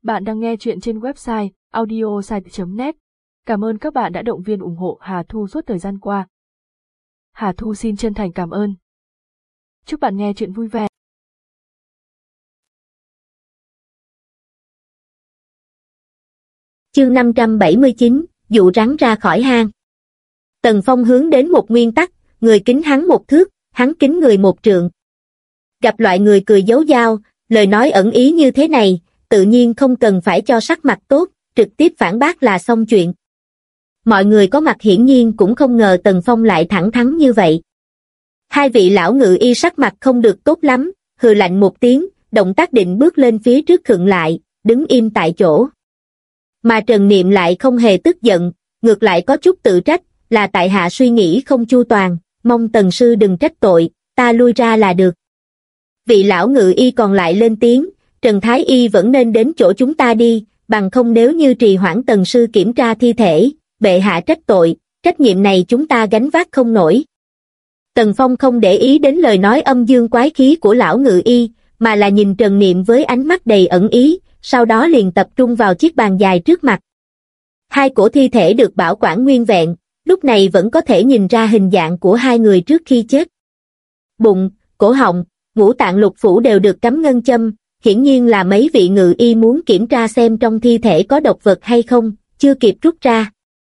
Bạn đang nghe chuyện trên website audiosite.net. Cảm ơn các bạn đã động viên ủng hộ Hà Thu suốt thời gian qua. Hà Thu xin chân thành cảm ơn. Chúc bạn nghe chuyện vui vẻ. Chương 579, dụ rắn ra khỏi hang. Tần Phong hướng đến một nguyên tắc, người kính hắn một thước, hắn kính người một trượng. Gặp loại người cười giấu dao, lời nói ẩn ý như thế này, tự nhiên không cần phải cho sắc mặt tốt, trực tiếp phản bác là xong chuyện. Mọi người có mặt hiển nhiên cũng không ngờ Tần Phong lại thẳng thắn như vậy. Hai vị lão ngự y sắc mặt không được tốt lắm, hừ lạnh một tiếng, động tác định bước lên phía trước khựng lại, đứng im tại chỗ. Mà Trần Niệm lại không hề tức giận, ngược lại có chút tự trách, là tại hạ suy nghĩ không chu toàn, mong Tần sư đừng trách tội, ta lui ra là được. Vị lão ngự y còn lại lên tiếng, Trần Thái y vẫn nên đến chỗ chúng ta đi, bằng không nếu như trì hoãn Tần sư kiểm tra thi thể, bệ hạ trách tội, trách nhiệm này chúng ta gánh vác không nổi. Tần Phong không để ý đến lời nói âm dương quái khí của lão ngự y, mà là nhìn Trần Niệm với ánh mắt đầy ẩn ý, sau đó liền tập trung vào chiếc bàn dài trước mặt. Hai cổ thi thể được bảo quản nguyên vẹn, lúc này vẫn có thể nhìn ra hình dạng của hai người trước khi chết. Bụng, cổ họng, ngũ tạng lục phủ đều được cắm ngân châm, hiển nhiên là mấy vị ngự y muốn kiểm tra xem trong thi thể có độc vật hay không, chưa kịp rút ra.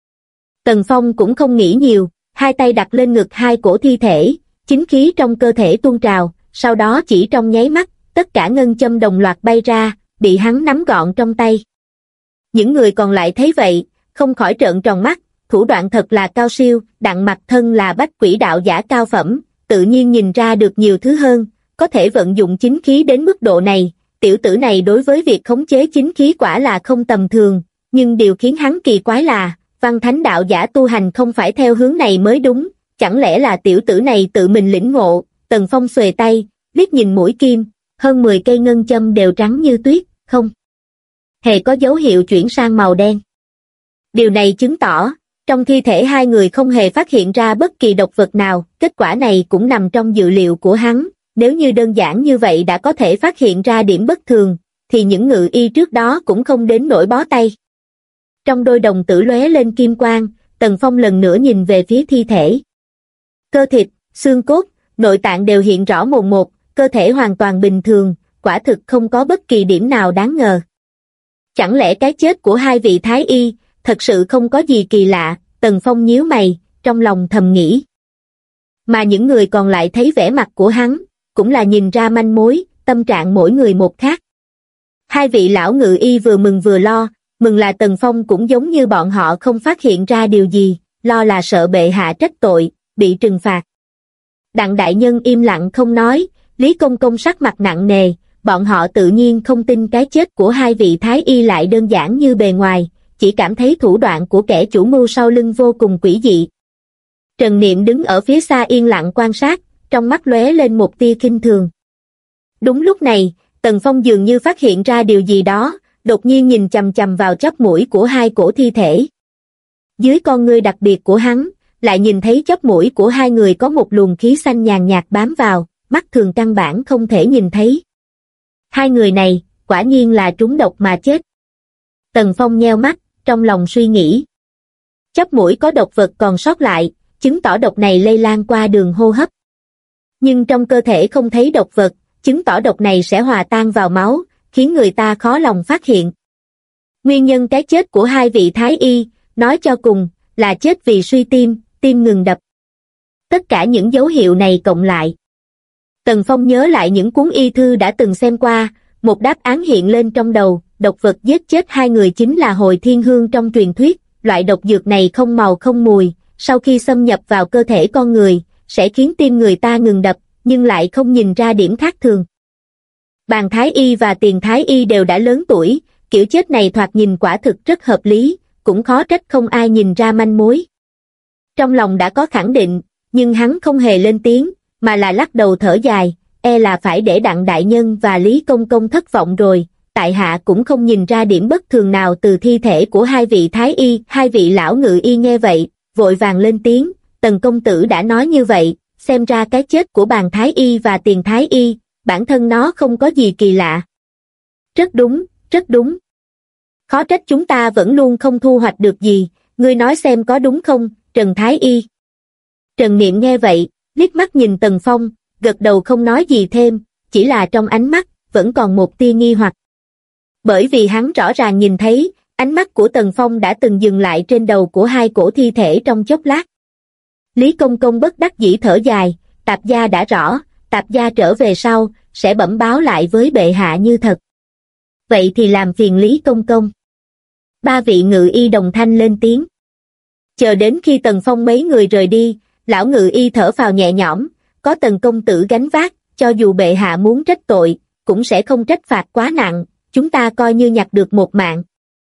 Tần Phong cũng không nghĩ nhiều, hai tay đặt lên ngực hai cổ thi thể, chính khí trong cơ thể tuôn trào, sau đó chỉ trong nháy mắt, tất cả ngân châm đồng loạt bay ra, bị hắn nắm gọn trong tay. Những người còn lại thấy vậy, không khỏi trợn tròn mắt, thủ đoạn thật là cao siêu, Đặng Mặc thân là bách quỷ đạo giả cao phẩm, tự nhiên nhìn ra được nhiều thứ hơn, có thể vận dụng chính khí đến mức độ này, tiểu tử này đối với việc khống chế chính khí quả là không tầm thường, nhưng điều khiến hắn kỳ quái là, Văn Thánh đạo giả tu hành không phải theo hướng này mới đúng, chẳng lẽ là tiểu tử này tự mình lĩnh ngộ. Tần Phong xuề tay, liếc nhìn mũi kim, hơn 10 cây ngân châm đều trắng như tuyết, không hề có dấu hiệu chuyển sang màu đen. Điều này chứng tỏ, trong thi thể hai người không hề phát hiện ra bất kỳ độc vật nào, kết quả này cũng nằm trong dự liệu của hắn, nếu như đơn giản như vậy đã có thể phát hiện ra điểm bất thường, thì những ngự y trước đó cũng không đến nỗi bó tay. Trong đôi đồng tử lóe lên kim quang, Tần Phong lần nữa nhìn về phía thi thể. Cơ thịt, xương cốt, nội tạng đều hiện rõ mồn một, cơ thể hoàn toàn bình thường, quả thực không có bất kỳ điểm nào đáng ngờ. Chẳng lẽ cái chết của hai vị thái y, thật sự không có gì kỳ lạ, Tần Phong nhíu mày, trong lòng thầm nghĩ. Mà những người còn lại thấy vẻ mặt của hắn, cũng là nhìn ra manh mối, tâm trạng mỗi người một khác. Hai vị lão ngự y vừa mừng vừa lo, mừng là Tần Phong cũng giống như bọn họ không phát hiện ra điều gì, lo là sợ bệ hạ trách tội, bị trừng phạt. Đặng đại nhân im lặng không nói, Lý Công Công sắc mặt nặng nề, bọn họ tự nhiên không tin cái chết của hai vị thái y lại đơn giản như bề ngoài, chỉ cảm thấy thủ đoạn của kẻ chủ mưu sau lưng vô cùng quỷ dị. Trần Niệm đứng ở phía xa yên lặng quan sát, trong mắt lóe lên một tia khinh thường. Đúng lúc này, Tần Phong dường như phát hiện ra điều gì đó, đột nhiên nhìn chằm chằm vào chóp mũi của hai cổ thi thể. Dưới con ngươi đặc biệt của hắn, lại nhìn thấy chóp mũi của hai người có một luồng khí xanh nhàn nhạt bám vào, mắt thường căn bản không thể nhìn thấy. Hai người này, quả nhiên là trúng độc mà chết. Tần Phong nheo mắt, trong lòng suy nghĩ. Chóp mũi có độc vật còn sót lại, chứng tỏ độc này lây lan qua đường hô hấp. Nhưng trong cơ thể không thấy độc vật, chứng tỏ độc này sẽ hòa tan vào máu, khiến người ta khó lòng phát hiện. Nguyên nhân cái chết của hai vị thái y, nói cho cùng, là chết vì suy tim, tim ngừng đập. Tất cả những dấu hiệu này cộng lại. Tần Phong nhớ lại những cuốn y thư đã từng xem qua, một đáp án hiện lên trong đầu, độc vật giết chết hai người chính là hồi thiên hương trong truyền thuyết, loại độc dược này không màu không mùi, sau khi xâm nhập vào cơ thể con người, sẽ khiến tim người ta ngừng đập, nhưng lại không nhìn ra điểm khác thường. Bàn Thái y và Tiền Thái y đều đã lớn tuổi, kiểu chết này thoạt nhìn quả thực rất hợp lý, cũng khó trách không ai nhìn ra manh mối. Trong lòng đã có khẳng định, nhưng hắn không hề lên tiếng, mà là lắc đầu thở dài, e là phải để Đặng đại nhân và Lý Công Công thất vọng rồi, tại hạ cũng không nhìn ra điểm bất thường nào từ thi thể của hai vị thái y. Hai vị lão ngự y nghe vậy, vội vàng lên tiếng, Tần công tử đã nói như vậy, xem ra cái chết của Bàn Thái y và Tiền Thái y, bản thân nó không có gì kỳ lạ. Rất đúng, rất đúng. Khó trách chúng ta vẫn luôn không thu hoạch được gì, ngươi nói xem có đúng không, Trần Thái Y. Trần Niệm nghe vậy, liếc mắt nhìn Tần Phong, gật đầu không nói gì thêm, chỉ là trong ánh mắt, vẫn còn một tia nghi hoặc. Bởi vì hắn rõ ràng nhìn thấy, ánh mắt của Tần Phong đã từng dừng lại trên đầu của hai cổ thi thể trong chốc lát. Lý Công Công bất đắc dĩ thở dài, Tạp gia đã rõ, Tạp gia trở về sau, sẽ bẩm báo lại với bệ hạ như thật. Vậy thì làm phiền Lý Công Công. Ba vị ngự y đồng thanh lên tiếng. Chờ đến khi Tần Phong mấy người rời đi, lão ngự y thở phào nhẹ nhõm, có Tần công tử gánh vác, cho dù bệ hạ muốn trách tội, cũng sẽ không trách phạt quá nặng, chúng ta coi như nhặt được một mạng.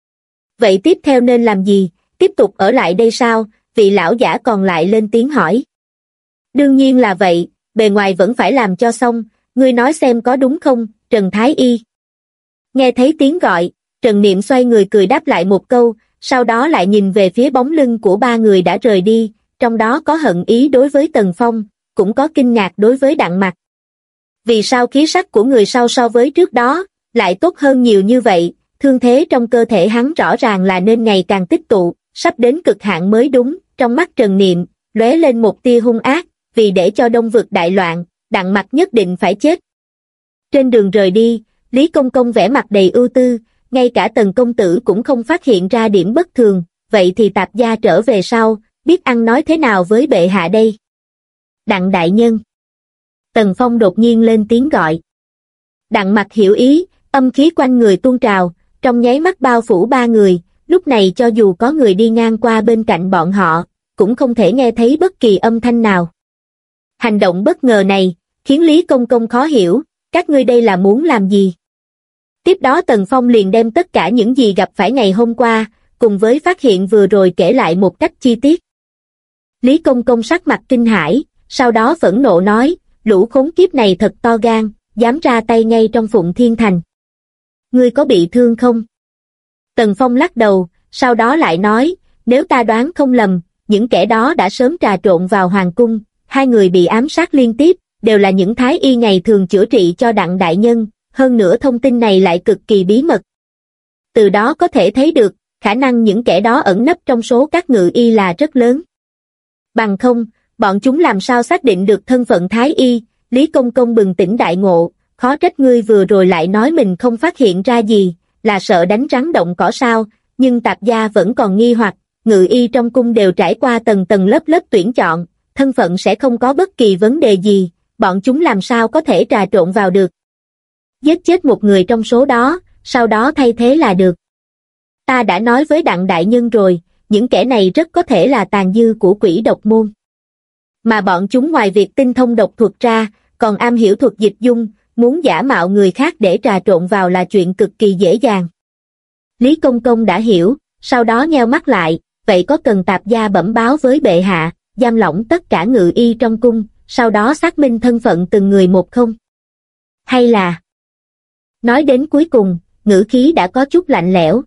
Vậy tiếp theo nên làm gì, tiếp tục ở lại đây sao, vị lão giả còn lại lên tiếng hỏi. Đương nhiên là vậy, bề ngoài vẫn phải làm cho xong, ngươi nói xem có đúng không, Trần Thái Y. Nghe thấy tiếng gọi, Trần Niệm xoay người cười đáp lại một câu, sau đó lại nhìn về phía bóng lưng của ba người đã rời đi, trong đó có hận ý đối với Tần Phong, cũng có kinh ngạc đối với Đặng Mặc. Vì sao khí sắc của người sau so với trước đó, lại tốt hơn nhiều như vậy, thương thế trong cơ thể hắn rõ ràng là nên ngày càng tích tụ, sắp đến cực hạn mới đúng, trong mắt Trần Niệm, lóe lên một tia hung ác, vì để cho Đông Vực đại loạn, Đặng Mặc nhất định phải chết. Trên đường rời đi, Lý Công Công vẻ mặt đầy ưu tư, ngay cả Tần công tử cũng không phát hiện ra điểm bất thường, vậy thì Tạp gia trở về sau, biết ăn nói thế nào với bệ hạ đây? Đặng đại nhân. Tần Phong đột nhiên lên tiếng gọi. Đặng Mặc hiểu ý, âm khí quanh người tuôn trào, trong nháy mắt bao phủ ba người, lúc này cho dù có người đi ngang qua bên cạnh bọn họ, cũng không thể nghe thấy bất kỳ âm thanh nào. Hành động bất ngờ này, khiến Lý Công Công khó hiểu, các ngươi đây là muốn làm gì? Tiếp đó Tần Phong liền đem tất cả những gì gặp phải ngày hôm qua, cùng với phát hiện vừa rồi kể lại một cách chi tiết. Lý Công Công sắc mặt kinh hãi, sau đó phẫn nộ nói, lũ khốn kiếp này thật to gan, dám ra tay ngay trong Phụng Thiên Thành. Ngươi có bị thương không? Tần Phong lắc đầu, sau đó lại nói, nếu ta đoán không lầm, những kẻ đó đã sớm trà trộn vào hoàng cung, hai người bị ám sát liên tiếp, đều là những thái y ngày thường chữa trị cho Đặng đại nhân, hơn nữa thông tin này lại cực kỳ bí mật. Từ đó có thể thấy được, khả năng những kẻ đó ẩn nấp trong số các ngự y là rất lớn. Bằng không, bọn chúng làm sao xác định được thân phận thái y, Lý Công Công bừng tỉnh đại ngộ, khó trách ngươi vừa rồi lại nói mình không phát hiện ra gì, là sợ đánh rắn động cỏ sao, nhưng Tạp gia vẫn còn nghi hoặc, ngự y trong cung đều trải qua tầng tầng lớp lớp tuyển chọn, thân phận sẽ không có bất kỳ vấn đề gì, bọn chúng làm sao có thể trà trộn vào được. Giết chết một người trong số đó, sau đó thay thế là được. Ta đã nói với Đặng đại nhân rồi, những kẻ này rất có thể là tàn dư của quỷ độc môn. Mà bọn chúng ngoài việc tinh thông độc thuật ra, còn am hiểu thuật dịch dung, muốn giả mạo người khác để trà trộn vào là chuyện cực kỳ dễ dàng. Lý Công Công đã hiểu, sau đó nheo mắt lại, vậy có cần Tạp gia bẩm báo với bệ hạ, giam lỏng tất cả ngự y trong cung, sau đó xác minh thân phận từng người một không? Hay là... Nói đến cuối cùng, ngữ khí đã có chút lạnh lẽo.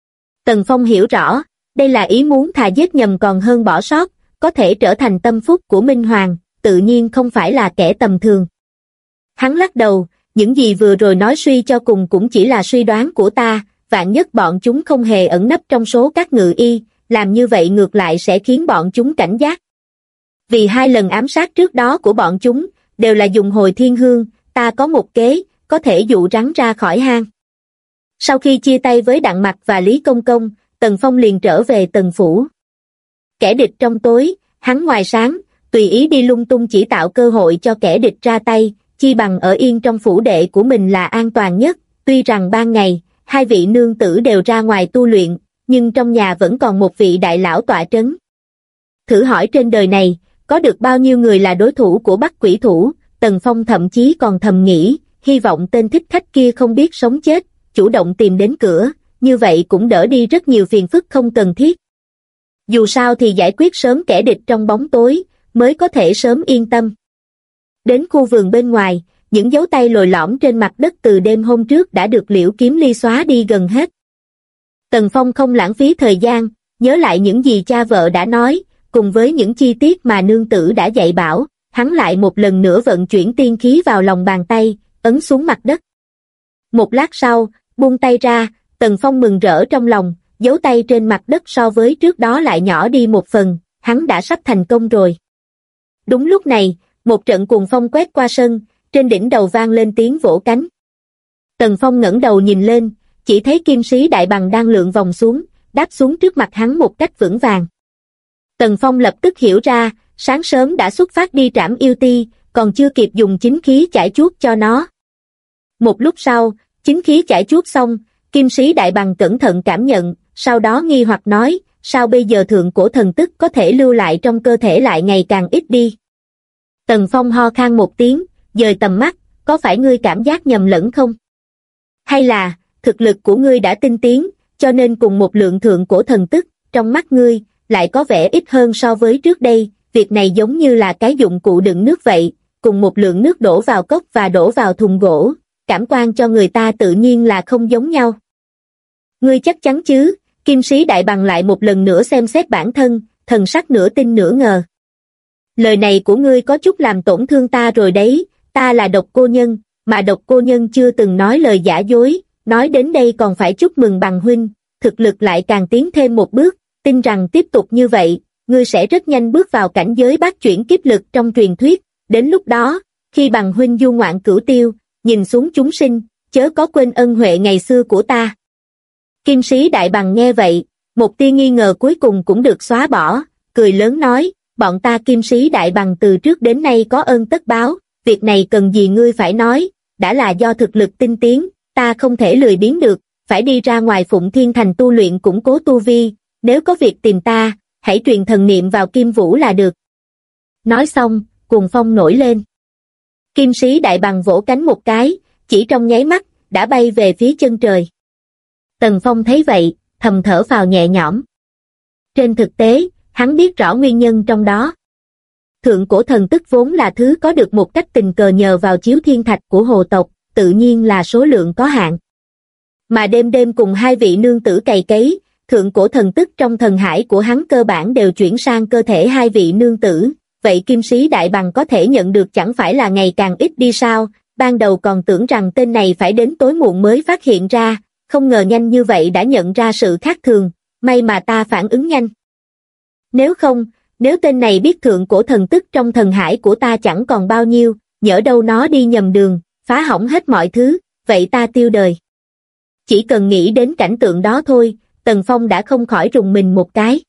Tần Phong hiểu rõ, đây là ý muốn thà giết nhầm còn hơn bỏ sót, có thể trở thành tâm phúc của Minh Hoàng, tự nhiên không phải là kẻ tầm thường. Hắn lắc đầu, những gì vừa rồi nói suy cho cùng cũng chỉ là suy đoán của ta, vạn nhất bọn chúng không hề ẩn nấp trong số các ngự y, làm như vậy ngược lại sẽ khiến bọn chúng cảnh giác. Vì hai lần ám sát trước đó của bọn chúng, đều là dùng hồi thiên hương, ta có một kế, có thể dụ rắn ra khỏi hang. Sau khi chia tay với Đặng Mặc và Lý Công Công, Tần Phong liền trở về Tần Phủ. Kẻ địch trong tối, hắn ngoài sáng, tùy ý đi lung tung chỉ tạo cơ hội cho kẻ địch ra tay, chi bằng ở yên trong phủ đệ của mình là an toàn nhất, tuy rằng ban ngày, hai vị nương tử đều ra ngoài tu luyện, nhưng trong nhà vẫn còn một vị đại lão tọa trấn. Thử hỏi trên đời này, có được bao nhiêu người là đối thủ của Bắc Quỷ Thủ, Tần Phong thậm chí còn thầm nghĩ, hy vọng tên thích khách kia không biết sống chết, chủ động tìm đến cửa, như vậy cũng đỡ đi rất nhiều phiền phức không cần thiết. Dù sao thì giải quyết sớm kẻ địch trong bóng tối, mới có thể sớm yên tâm. Đến khu vườn bên ngoài, những dấu tay lồi lõm trên mặt đất từ đêm hôm trước đã được Liễu Kiếm Ly xóa đi gần hết. Tần Phong không lãng phí thời gian, nhớ lại những gì cha vợ đã nói, cùng với những chi tiết mà nương tử đã dạy bảo, hắn lại một lần nữa vận chuyển tiên khí vào lòng bàn tay, ấn xuống mặt đất. Một lát sau, buông tay ra, Tần Phong mừng rỡ trong lòng, dấu tay trên mặt đất so với trước đó lại nhỏ đi một phần, hắn đã sắp thành công rồi. Đúng lúc này, một trận cuồng phong quét qua sân, trên đỉnh đầu vang lên tiếng vỗ cánh. Tần Phong ngẩng đầu nhìn lên, chỉ thấy kim sĩ đại bằng đang lượn vòng xuống, đáp xuống trước mặt hắn một cách vững vàng. Tần Phong lập tức hiểu ra, sáng sớm đã xuất phát đi trảm yêu ti, còn chưa kịp dùng chính khí chải chuốt cho nó. Một lúc sau, chính khí chải chuốt xong, kim sĩ đại bằng cẩn thận cảm nhận, sau đó nghi hoặc nói, sao bây giờ thượng cổ thần tức có thể lưu lại trong cơ thể lại ngày càng ít đi. Tần Phong ho khan một tiếng, dời tầm mắt, có phải ngươi cảm giác nhầm lẫn không? Hay là, thực lực của ngươi đã tinh tiến, cho nên cùng một lượng thượng cổ thần tức, trong mắt ngươi, lại có vẻ ít hơn so với trước đây, việc này giống như là cái dụng cụ đựng nước vậy, cùng một lượng nước đổ vào cốc và đổ vào thùng gỗ, cảm quan cho người ta tự nhiên là không giống nhau. Ngươi chắc chắn chứ? Kim sĩ đại bằng lại một lần nữa xem xét bản thân, thần sắc nửa tin nửa ngờ. Lời này của ngươi có chút làm tổn thương ta rồi đấy, ta là Độc Cô Nhân, mà Độc Cô Nhân chưa từng nói lời giả dối, nói đến đây còn phải chúc mừng bằng huynh, thực lực lại càng tiến thêm một bước, tin rằng tiếp tục như vậy, ngươi sẽ rất nhanh bước vào cảnh giới bát chuyển kiếp lực trong truyền thuyết, đến lúc đó, khi bằng huynh du ngoạn cửu tiêu, nhìn xuống chúng sinh, chớ có quên ân huệ ngày xưa của ta. Kim sĩ đại bằng nghe vậy, một tia nghi ngờ cuối cùng cũng được xóa bỏ, cười lớn nói, bọn ta kim sĩ đại bằng từ trước đến nay có ơn tất báo, việc này cần gì ngươi phải nói, đã là do thực lực tinh tiến, ta không thể lười biếng được, phải đi ra ngoài Phụng Thiên Thành tu luyện củng cố tu vi, nếu có việc tìm ta, hãy truyền thần niệm vào Kim Vũ là được. Nói xong, cuồng phong nổi lên. Kim sĩ đại bằng vỗ cánh một cái, chỉ trong nháy mắt, đã bay về phía chân trời. Tần Phong thấy vậy, thầm thở phào nhẹ nhõm. Trên thực tế, hắn biết rõ nguyên nhân trong đó. Thượng cổ thần tức vốn là thứ có được một cách tình cờ nhờ vào chiếu thiên thạch của hồ tộc, tự nhiên là số lượng có hạn. Mà đêm đêm cùng hai vị nương tử cày cấy, thượng cổ thần tức trong thần hải của hắn cơ bản đều chuyển sang cơ thể hai vị nương tử, vậy kim sĩ đại bằng có thể nhận được chẳng phải là ngày càng ít đi sao, ban đầu còn tưởng rằng tên này phải đến tối muộn mới phát hiện ra, không ngờ nhanh như vậy đã nhận ra sự khác thường, may mà ta phản ứng nhanh. Nếu tên này biết thượng cổ thần tức trong thần hải của ta chẳng còn bao nhiêu, nhỡ đâu nó đi nhầm đường, phá hỏng hết mọi thứ, vậy ta tiêu đời. Chỉ cần nghĩ đến cảnh tượng đó thôi, Tần Phong đã không khỏi rùng mình một cái.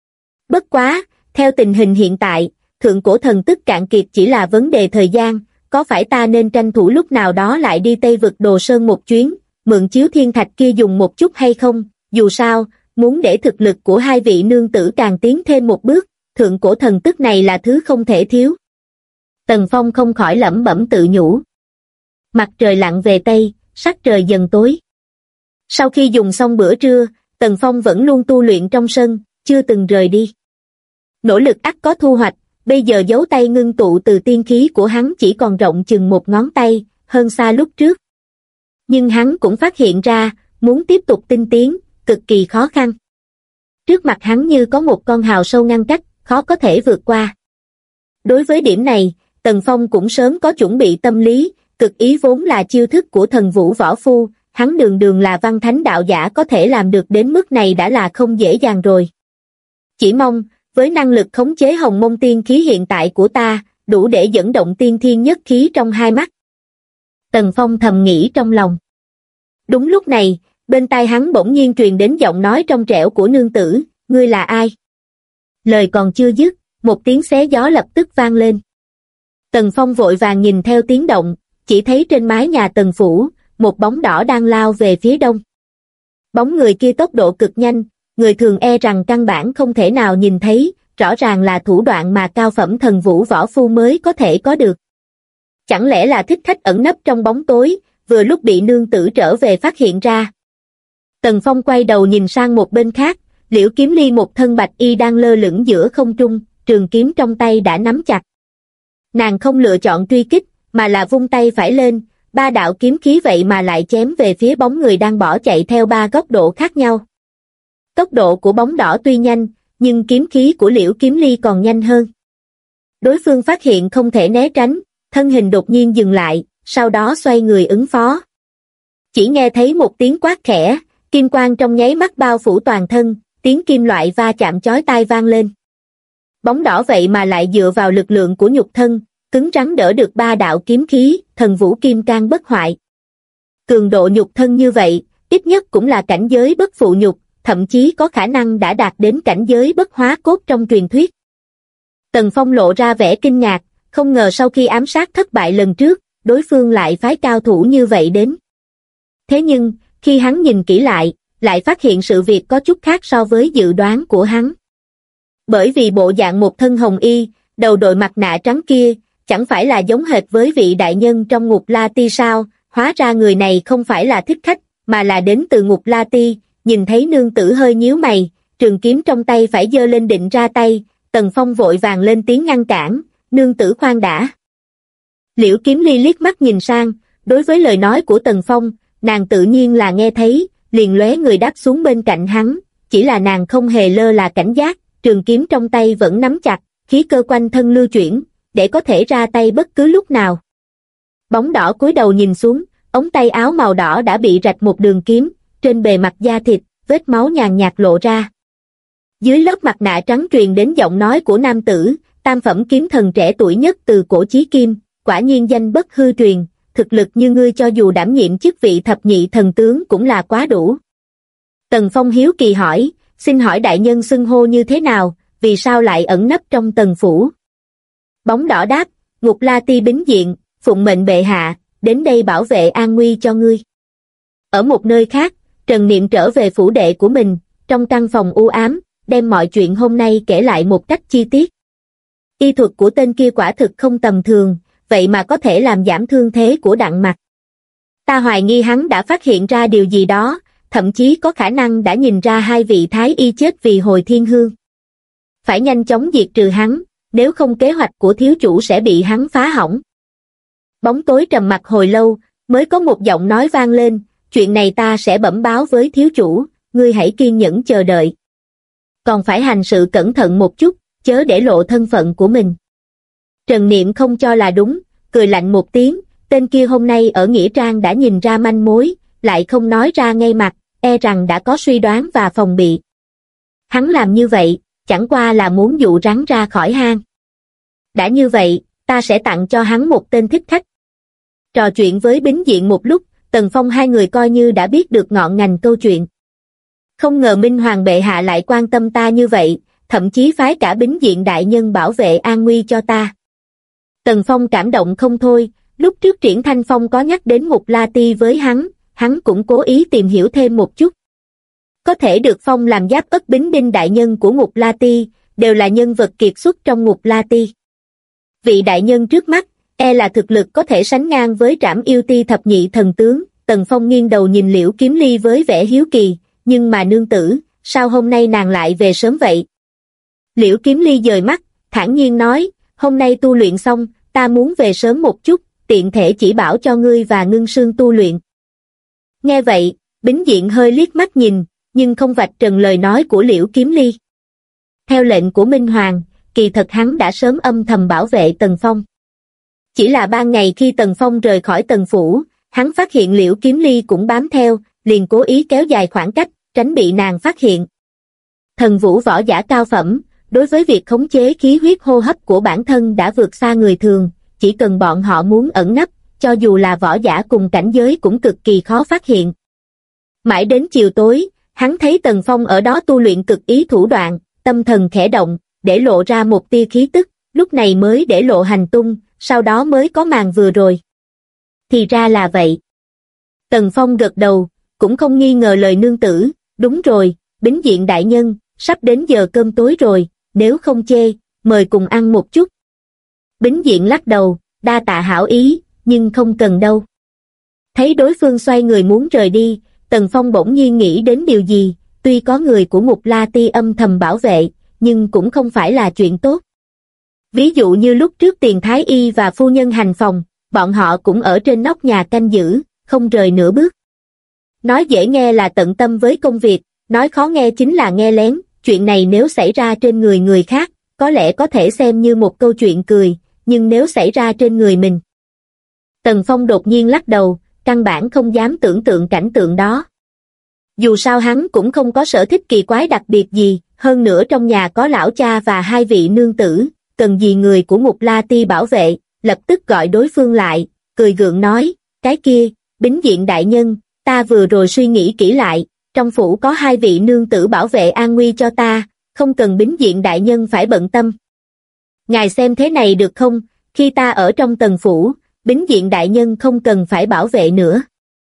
Bất quá, theo tình hình hiện tại, thượng cổ thần tức cạn kiệt chỉ là vấn đề thời gian, có phải ta nên tranh thủ lúc nào đó lại đi Tây Vực Đồ Sơn một chuyến, mượn chiếu thiên thạch kia dùng một chút hay không, dù sao, muốn để thực lực của hai vị nương tử càng tiến thêm một bước, thượng cổ thần tức này là thứ không thể thiếu. Tần Phong không khỏi lẩm bẩm tự nhủ. Mặt trời lặn về Tây, sắc trời dần tối. Sau khi dùng xong bữa trưa, Tần Phong vẫn luôn tu luyện trong sân, chưa từng rời đi. Nỗ lực ắt có thu hoạch, bây giờ dấu tay ngưng tụ từ tiên khí của hắn chỉ còn rộng chừng một ngón tay, hơn xa lúc trước. Nhưng hắn cũng phát hiện ra, muốn tiếp tục tinh tiến, cực kỳ khó khăn. Trước mặt hắn như có một con hào sâu ngăn cách, khó có thể vượt qua. Đối với điểm này, Tần Phong cũng sớm có chuẩn bị tâm lý, cực ý vốn là chiêu thức của thần vũ võ phu, hắn đường đường là văn thánh đạo giả có thể làm được đến mức này đã là không dễ dàng rồi. Chỉ mong, với năng lực khống chế hồng mông tiên khí hiện tại của ta, đủ để dẫn động tiên thiên nhất khí trong hai mắt. Tần Phong thầm nghĩ trong lòng. Đúng lúc này, bên tai hắn bỗng nhiên truyền đến giọng nói trong trẻo của nương tử, ngươi là ai? Lời còn chưa dứt, một tiếng xé gió lập tức vang lên. Tần Phong vội vàng nhìn theo tiếng động, chỉ thấy trên mái nhà Tần phủ, một bóng đỏ đang lao về phía đông. Bóng người kia tốc độ cực nhanh, người thường e rằng căn bản không thể nào nhìn thấy, rõ ràng là thủ đoạn mà cao phẩm thần vũ võ phu mới có thể có được. Chẳng lẽ là thích khách ẩn nấp trong bóng tối, vừa lúc bị nương tử trở về phát hiện ra. Tần Phong quay đầu nhìn sang một bên khác, Liễu Kiếm Ly một thân bạch y đang lơ lửng giữa không trung, trường kiếm trong tay đã nắm chặt. Nàng không lựa chọn truy kích, mà là vung tay phải lên, ba đạo kiếm khí vậy mà lại chém về phía bóng người đang bỏ chạy theo ba góc độ khác nhau. Tốc độ của bóng đỏ tuy nhanh, nhưng kiếm khí của Liễu Kiếm Ly còn nhanh hơn. Đối phương phát hiện không thể né tránh, thân hình đột nhiên dừng lại, sau đó xoay người ứng phó. Chỉ nghe thấy một tiếng quát khẽ, Kim quang trong nháy mắt bao phủ toàn thân, tiếng kim loại va chạm chói tai vang lên. Bóng đỏ vậy mà lại dựa vào lực lượng của nhục thân, cứng rắn đỡ được 3 đạo kiếm khí, thần vũ kim cang bất hoại. Cường độ nhục thân như vậy, ít nhất cũng là cảnh giới bất phụ nhục, thậm chí có khả năng đã đạt đến cảnh giới bất hóa cốt trong truyền thuyết. Tần Phong lộ ra vẻ kinh ngạc, không ngờ sau khi ám sát thất bại lần trước, đối phương lại phái cao thủ như vậy đến. Thế nhưng, khi hắn nhìn kỹ lại phát hiện sự việc có chút khác so với dự đoán của hắn. Bởi vì bộ dạng một thân hồng y, đầu đội mặt nạ trắng kia, chẳng phải là giống hệt với vị đại nhân trong Ngục La Ti sao? Hóa ra người này không phải là thích khách, mà là đến từ Ngục La Ti. Nhìn thấy nương tử hơi nhíu mày, trường kiếm trong tay phải giơ lên định ra tay, Tần Phong vội vàng lên tiếng ngăn cản, nương tử khoan đã. Liễu Kiếm Ly liếc mắt nhìn sang, đối với lời nói của Tần Phong, nàng tự nhiên là nghe thấy, liền lóe người đáp xuống bên cạnh hắn, chỉ là nàng không hề lơ là cảnh giác, trường kiếm trong tay vẫn nắm chặt, khí cơ quanh thân lưu chuyển, để có thể ra tay bất cứ lúc nào. Bóng đỏ cúi đầu nhìn xuống, ống tay áo màu đỏ đã bị rạch một đường kiếm, trên bề mặt da thịt, vết máu nhàn nhạt lộ ra. Dưới lớp mặt nạ trắng truyền đến giọng nói của nam tử, tam phẩm kiếm thần trẻ tuổi nhất từ cổ chí kim, quả nhiên danh bất hư truyền, thực lực như ngươi cho dù đảm nhiệm chức vị thập nhị thần tướng cũng là quá đủ. Tần Phong hiếu kỳ hỏi, xin hỏi đại nhân xưng hô như thế nào, vì sao lại ẩn nấp trong Tần phủ? Bóng đỏ đáp, Ngục La Ti Bính Diện, phụng mệnh bệ hạ, đến đây bảo vệ an nguy cho ngươi. Ở một nơi khác, Trần Niệm trở về phủ đệ của mình, trong căn phòng u ám, đem mọi chuyện hôm nay kể lại một cách chi tiết. Y thuật của tên kia quả thực không tầm thường, vậy mà có thể làm giảm thương thế của Đặng Mặc. Ta hoài nghi hắn đã phát hiện ra điều gì đó, thậm chí có khả năng đã nhìn ra 2 vị thái y chết vì hồi thiên hương. Phải nhanh chóng diệt trừ hắn, nếu không kế hoạch của thiếu chủ sẽ bị hắn phá hỏng. Bóng tối trầm mặc hồi lâu, mới có một giọng nói vang lên, chuyện này ta sẽ bẩm báo với thiếu chủ, ngươi hãy kiên nhẫn chờ đợi. Còn phải hành sự cẩn thận một chút, chớ để lộ thân phận của mình. Trần Niệm không cho là đúng, cười lạnh một tiếng, tên kia hôm nay ở Nghĩa Trang đã nhìn ra manh mối, lại không nói ra ngay mặt, e rằng đã có suy đoán và phòng bị. Hắn làm như vậy, chẳng qua là muốn dụ rắn ra khỏi hang. Đã như vậy, ta sẽ tặng cho hắn một tên thích khách. Trò chuyện với Bính Diện một lúc, Tần Phong hai người coi như đã biết được ngọn ngành câu chuyện. Không ngờ Minh Hoàng bệ hạ lại quan tâm ta như vậy, thậm chí phái cả Bính Diện đại nhân bảo vệ an nguy cho ta. Tần Phong cảm động không thôi, lúc trước Triển Thanh Phong có nhắc đến Ngục La Ti với hắn cũng cố ý tìm hiểu thêm một chút. Có thể được phong làm giáp ất bính đinh đại nhân của Ngục La Ti, đều là nhân vật kiệt xuất trong Ngục La Ti. Vị đại nhân trước mắt, e là thực lực có thể sánh ngang với Trảm Yêu Ti thập nhị thần tướng. Tần Phong nghiêng đầu nhìn Liễu Kiếm Ly với vẻ hiếu kỳ, nhưng mà nương tử, sao hôm nay nàng lại về sớm vậy? Liễu Kiếm Ly dời mắt, thản nhiên nói, hôm nay tu luyện xong, ta muốn về sớm một chút, tiện thể chỉ bảo cho ngươi và Ngưng Sương tu luyện. Nghe vậy, Bính Diện hơi liếc mắt nhìn, nhưng không vạch trần lời nói của Liễu Kiếm Ly. Theo lệnh của Minh Hoàng, kỳ thật hắn đã sớm âm thầm bảo vệ Tần Phong. Chỉ là ban ngày khi Tần Phong rời khỏi Tần phủ, hắn phát hiện Liễu Kiếm Ly cũng bám theo, liền cố ý kéo dài khoảng cách, tránh bị nàng phát hiện. Thần vũ võ giả cao phẩm, đối với việc khống chế khí huyết hô hấp của bản thân đã vượt xa người thường, chỉ cần bọn họ muốn ẩn nấp, cho dù là võ giả cùng cảnh giới cũng cực kỳ khó phát hiện. Mãi đến chiều tối, hắn thấy Tần Phong ở đó tu luyện cực ý thủ đoạn, tâm thần khẽ động, để lộ ra một tia khí tức, lúc này mới để lộ hành tung, sau đó mới có màn vừa rồi. Thì ra là vậy. Tần Phong gật đầu, cũng không nghi ngờ lời nương tử, đúng rồi, Bính Diện đại nhân, sắp đến giờ cơm tối rồi, nếu không chê, mời cùng ăn một chút. Bính Diện lắc đầu, đa tạ hảo ý, nhưng không cần đâu. Thấy đối phương xoay người muốn rời đi, Tần Phong bỗng nhiên nghĩ đến điều gì, tuy có người của Ngục La Ti âm thầm bảo vệ, nhưng cũng không phải là chuyện tốt. Ví dụ như lúc trước Tiền Thái Y và phu nhân hành phòng, bọn họ cũng ở trên nóc nhà canh giữ, không rời nửa bước. Nói dễ nghe là tận tâm với công việc, nói khó nghe chính là nghe lén, chuyện này nếu xảy ra trên người khác, có lẽ có thể xem như một câu chuyện cười, nhưng nếu xảy ra trên người mình. Tần Phong đột nhiên lắc đầu, căn bản không dám tưởng tượng cảnh tượng đó. Dù sao hắn cũng không có sở thích kỳ quái đặc biệt gì, hơn nữa trong nhà có lão cha và hai vị nương tử, cần gì người của Ngục La Ti bảo vệ, lập tức gọi đối phương lại, cười gượng nói, cái kia, Bính Diện đại nhân, ta vừa rồi suy nghĩ kỹ lại, trong phủ có hai vị nương tử bảo vệ an nguy cho ta, không cần Bính Diện đại nhân phải bận tâm. Ngài xem thế này được không, khi ta ở trong tần phủ, Bính Diện đại nhân không cần phải bảo vệ nữa.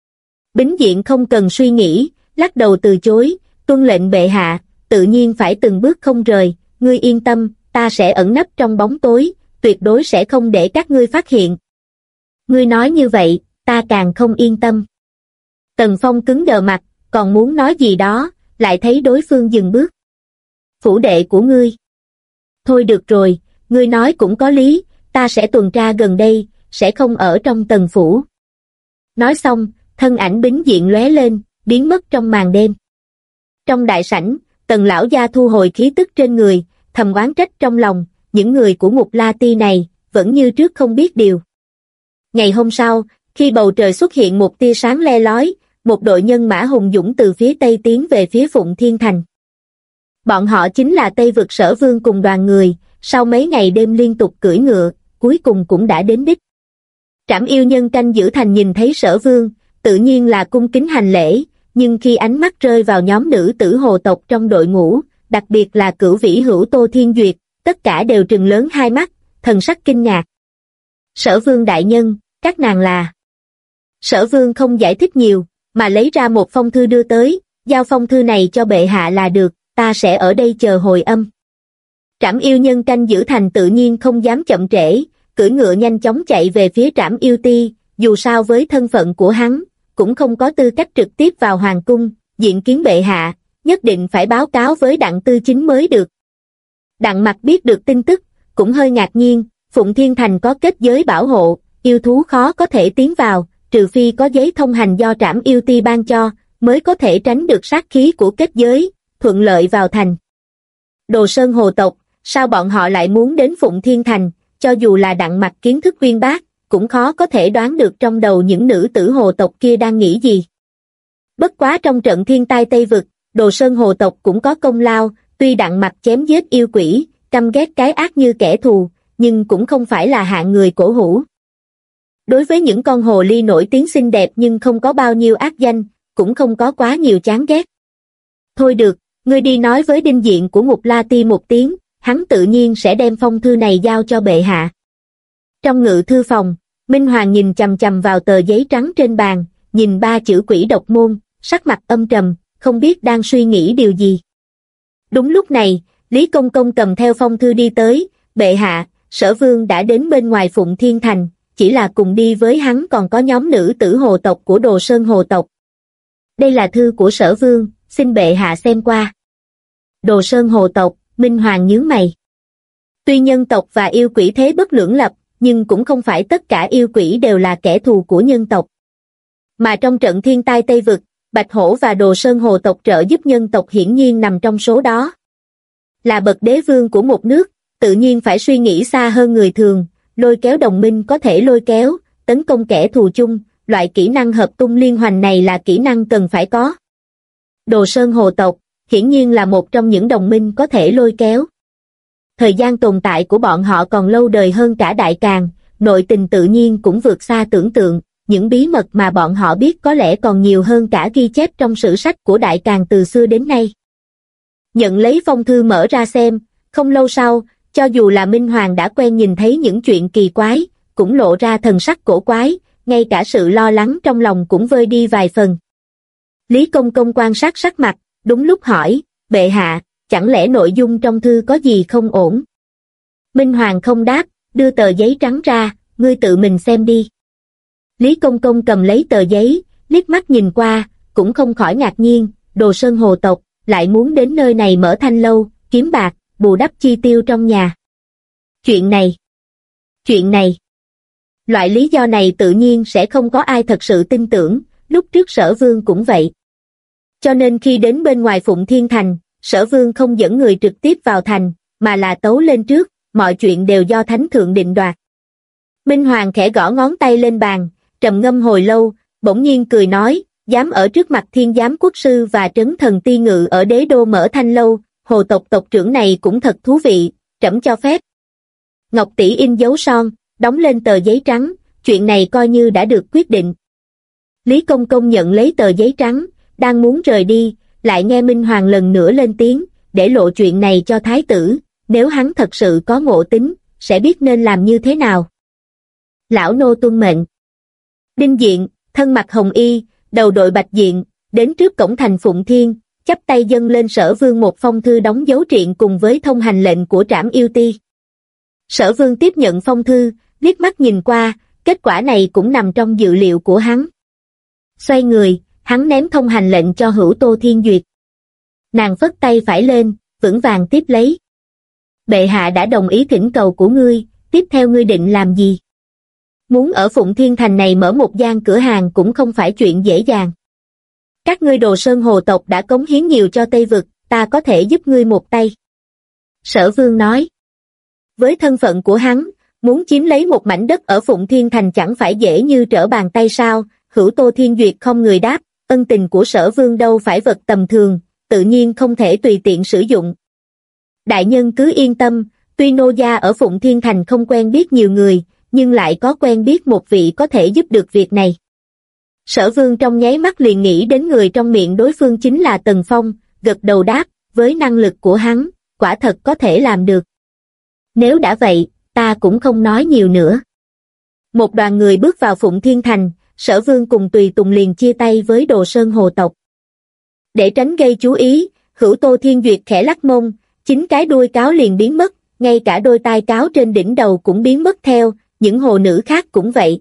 Bính Diện không cần suy nghĩ, lắc đầu từ chối, tuân lệnh bệ hạ, tự nhiên phải từng bước không rời, ngươi yên tâm, ta sẽ ẩn nấp trong bóng tối, tuyệt đối sẽ không để các ngươi phát hiện. Ngươi nói như vậy, ta càng không yên tâm. Tần Phong cứng đờ mặt, còn muốn nói gì đó, lại thấy đối phương dừng bước. Phủ đệ của ngươi. Thôi được rồi, ngươi nói cũng có lý, ta sẽ tuần tra gần đây, sẽ không ở trong tần phủ. Nói xong, thân ảnh Bính Diện lóe lên, biến mất trong màn đêm. Trong đại sảnh, Tần lão gia thu hồi khí tức trên người, thầm oán trách trong lòng, những người của Ngục La Ti này, vẫn như trước không biết điều. Ngày hôm sau, khi bầu trời xuất hiện một tia sáng le lói, một đội nhân mã hùng dũng từ phía tây tiến về phía Phụng Thiên Thành. Bọn họ chính là Tây Vực Sở Vương cùng đoàn người, sau mấy ngày đêm liên tục cưỡi ngựa, cuối cùng cũng đã đến đích. Trảm yêu nhân canh giữ thành nhìn thấy Sở Vương, tự nhiên là cung kính hành lễ, nhưng khi ánh mắt rơi vào nhóm nữ tử hồ tộc trong đội ngũ, đặc biệt là Cửu Vĩ Hữu Tô Thiên Duyệt, tất cả đều trừng lớn hai mắt, thần sắc kinh ngạc. Sở Vương đại nhân, các nàng là... Sở Vương không giải thích nhiều, mà lấy ra một phong thư đưa tới, giao phong thư này cho bệ hạ là được, ta sẽ ở đây chờ hồi âm. Trảm yêu nhân canh giữ thành tự nhiên không dám chậm trễ, cưỡi ngựa nhanh chóng chạy về phía Trảm yêu ti, dù sao với thân phận của hắn, cũng không có tư cách trực tiếp vào hoàng cung, diện kiến bệ hạ, nhất định phải báo cáo với Đặng Tư Chính mới được. Đặng Mặc biết được tin tức, cũng hơi ngạc nhiên, Phụng Thiên Thành có kết giới bảo hộ, yêu thú khó có thể tiến vào, trừ phi có giấy thông hành do Trảm yêu ti ban cho, mới có thể tránh được sát khí của kết giới, thuận lợi vào thành. Đồ Sơn hồ tộc, sao bọn họ lại muốn đến Phụng Thiên Thành, cho dù là Đặng Mặc kiến thức uyên bác, cũng khó có thể đoán được trong đầu những nữ tử hồ tộc kia đang nghĩ gì. Bất quá trong trận thiên tai Tây Vực, Đồ Sơn hồ tộc cũng có công lao, tuy Đặng Mặc chém giết yêu quỷ, căm ghét cái ác như kẻ thù, nhưng cũng không phải là hạng người cổ hủ. Đối với những con hồ ly nổi tiếng xinh đẹp nhưng không có bao nhiêu ác danh, cũng không có quá nhiều chán ghét. Thôi được, ngươi đi nói với Đinh Diện của Ngục La Ti một tiếng, hắn tự nhiên sẽ đem phong thư này giao cho bệ hạ. Trong ngự thư phòng, Minh Hoàng nhìn chằm chằm vào tờ giấy trắng trên bàn, nhìn ba chữ Quỷ Độc Môn, sắc mặt âm trầm, không biết đang suy nghĩ điều gì. Đúng lúc này, Lý Công Công cầm theo phong thư đi tới, bệ hạ, Sở Vương đã đến bên ngoài Phụng Thiên Thành, chỉ là cùng đi với hắn còn có nhóm nữ tử hồ tộc của Đồ Sơn hồ tộc. Đây là thư của Sở Vương, xin bệ hạ xem qua. Đồ Sơn hồ tộc, Minh Hoàng nhướng mày. Tuy nhân tộc và yêu quỷ thế bất lưỡng lập, nhưng cũng không phải tất cả yêu quỷ đều là kẻ thù của nhân tộc. Mà trong trận thiên tai Tây Vực, Bạch Hổ và Đồ Sơn hồ tộc trợ giúp nhân tộc hiển nhiên nằm trong số đó. Là bậc đế vương của một nước, tự nhiên phải suy nghĩ xa hơn người thường, lôi kéo đồng minh có thể lôi kéo, tấn công kẻ thù chung, loại kỹ năng hợp tung liên hoành này là kỹ năng cần phải có. Đồ Sơn hồ tộc, hiển nhiên là một trong những đồng minh có thể lôi kéo. Thời gian tồn tại của bọn họ còn lâu đời hơn cả Đại Càn, nội tình tự nhiên cũng vượt xa tưởng tượng, những bí mật mà bọn họ biết có lẽ còn nhiều hơn cả ghi chép trong sử sách của Đại Càn từ xưa đến nay. Nhận lấy phong thư mở ra xem, không lâu sau, cho dù là Minh Hoàng đã quen nhìn thấy những chuyện kỳ quái, cũng lộ ra thần sắc cổ quái, ngay cả sự lo lắng trong lòng cũng vơi đi vài phần. Lý Công Công quan sát sắc mặt, đúng lúc hỏi, bệ hạ, chẳng lẽ nội dung trong thư có gì không ổn? Minh Hoàng không đáp, đưa tờ giấy trắng ra, ngươi tự mình xem đi. Lý Công Công cầm lấy tờ giấy, liếc mắt nhìn qua, cũng không khỏi ngạc nhiên, Đồ Sơn hồ tộc, lại muốn đến nơi này mở thanh lâu, kiếm bạc, bù đắp chi tiêu trong nhà. Chuyện này. Loại lý do này tự nhiên sẽ không có ai thật sự tin tưởng, lúc trước Sở Vương cũng vậy. Cho nên khi đến bên ngoài Phụng Thiên Thành, Sở Vương không dẫn người trực tiếp vào thành, mà là tấu lên trước, mọi chuyện đều do Thánh Thượng định đoạt. Minh Hoàng khẽ gõ ngón tay lên bàn, trầm ngâm hồi lâu, bỗng nhiên cười nói, dám ở trước mặt Thiên Giám Quốc Sư và Trấn Thần Ti ngự ở đế đô Mở Thanh Lâu, Hồ tộc tộc trưởng này cũng thật thú vị, trẫm cho phép. Ngọc tỷ in dấu son, đóng lên tờ giấy trắng, chuyện này coi như đã được quyết định. Lý Công Công nhận lấy tờ giấy trắng, đang muốn rời đi, lại nghe Minh Hoàng lần nữa lên tiếng, để lộ chuyện này cho thái tử, nếu hắn thật sự có ngộ tính, sẽ biết nên làm như thế nào. Lão nô tuân mệnh. Đinh Diện, thân mặc hồng y, đầu đội bạch diện, đến trước cổng thành Phụng Thiên, chắp tay dâng lên Sở Vương một phong thư đóng dấu triện cùng với thông hành lệnh của Trảm Yêu Ti. Sở Vương tiếp nhận phong thư, liếc mắt nhìn qua, kết quả này cũng nằm trong dự liệu của hắn. Xoay người, hắn ném thông hành lệnh cho Hữu Tô Thiên Duyệt. Nàng phất tay phải lên, vững vàng tiếp lấy. Bệ hạ đã đồng ý thỉnh cầu của ngươi, tiếp theo ngươi định làm gì? Muốn ở Phụng Thiên Thành này mở một gian cửa hàng cũng không phải chuyện dễ dàng. Các ngươi Đồ Sơn Hồ tộc đã cống hiến nhiều cho Tây Vực, ta có thể giúp ngươi một tay. Sở Vương nói. Với thân phận của hắn, muốn chiếm lấy một mảnh đất ở Phụng Thiên Thành chẳng phải dễ như trở bàn tay sao? Hữu Tô Thiên Duyệt không người đáp, ân tình của Sở Vương đâu phải vật tầm thường, tự nhiên không thể tùy tiện sử dụng. Đại nhân cứ yên tâm, tuy nô gia ở Phụng Thiên Thành không quen biết nhiều người, nhưng lại có quen biết một vị có thể giúp được việc này. Sở Vương trong nháy mắt liền nghĩ đến người trong miệng đối phương chính là Tần Phong, gật đầu đáp, với năng lực của hắn, quả thật có thể làm được. Nếu đã vậy, ta cũng không nói nhiều nữa. Một đoàn người bước vào Phụng Thiên Thành, Sở Vương cùng tùy tùng liền chia tay với Đồ Sơn Hồ tộc. Để tránh gây chú ý, Hữu Tô Thiên Duyệt khẽ lắc mông, chính cái đuôi cáo liền biến mất, ngay cả đôi tai cáo trên đỉnh đầu cũng biến mất theo, những hồ nữ khác cũng vậy.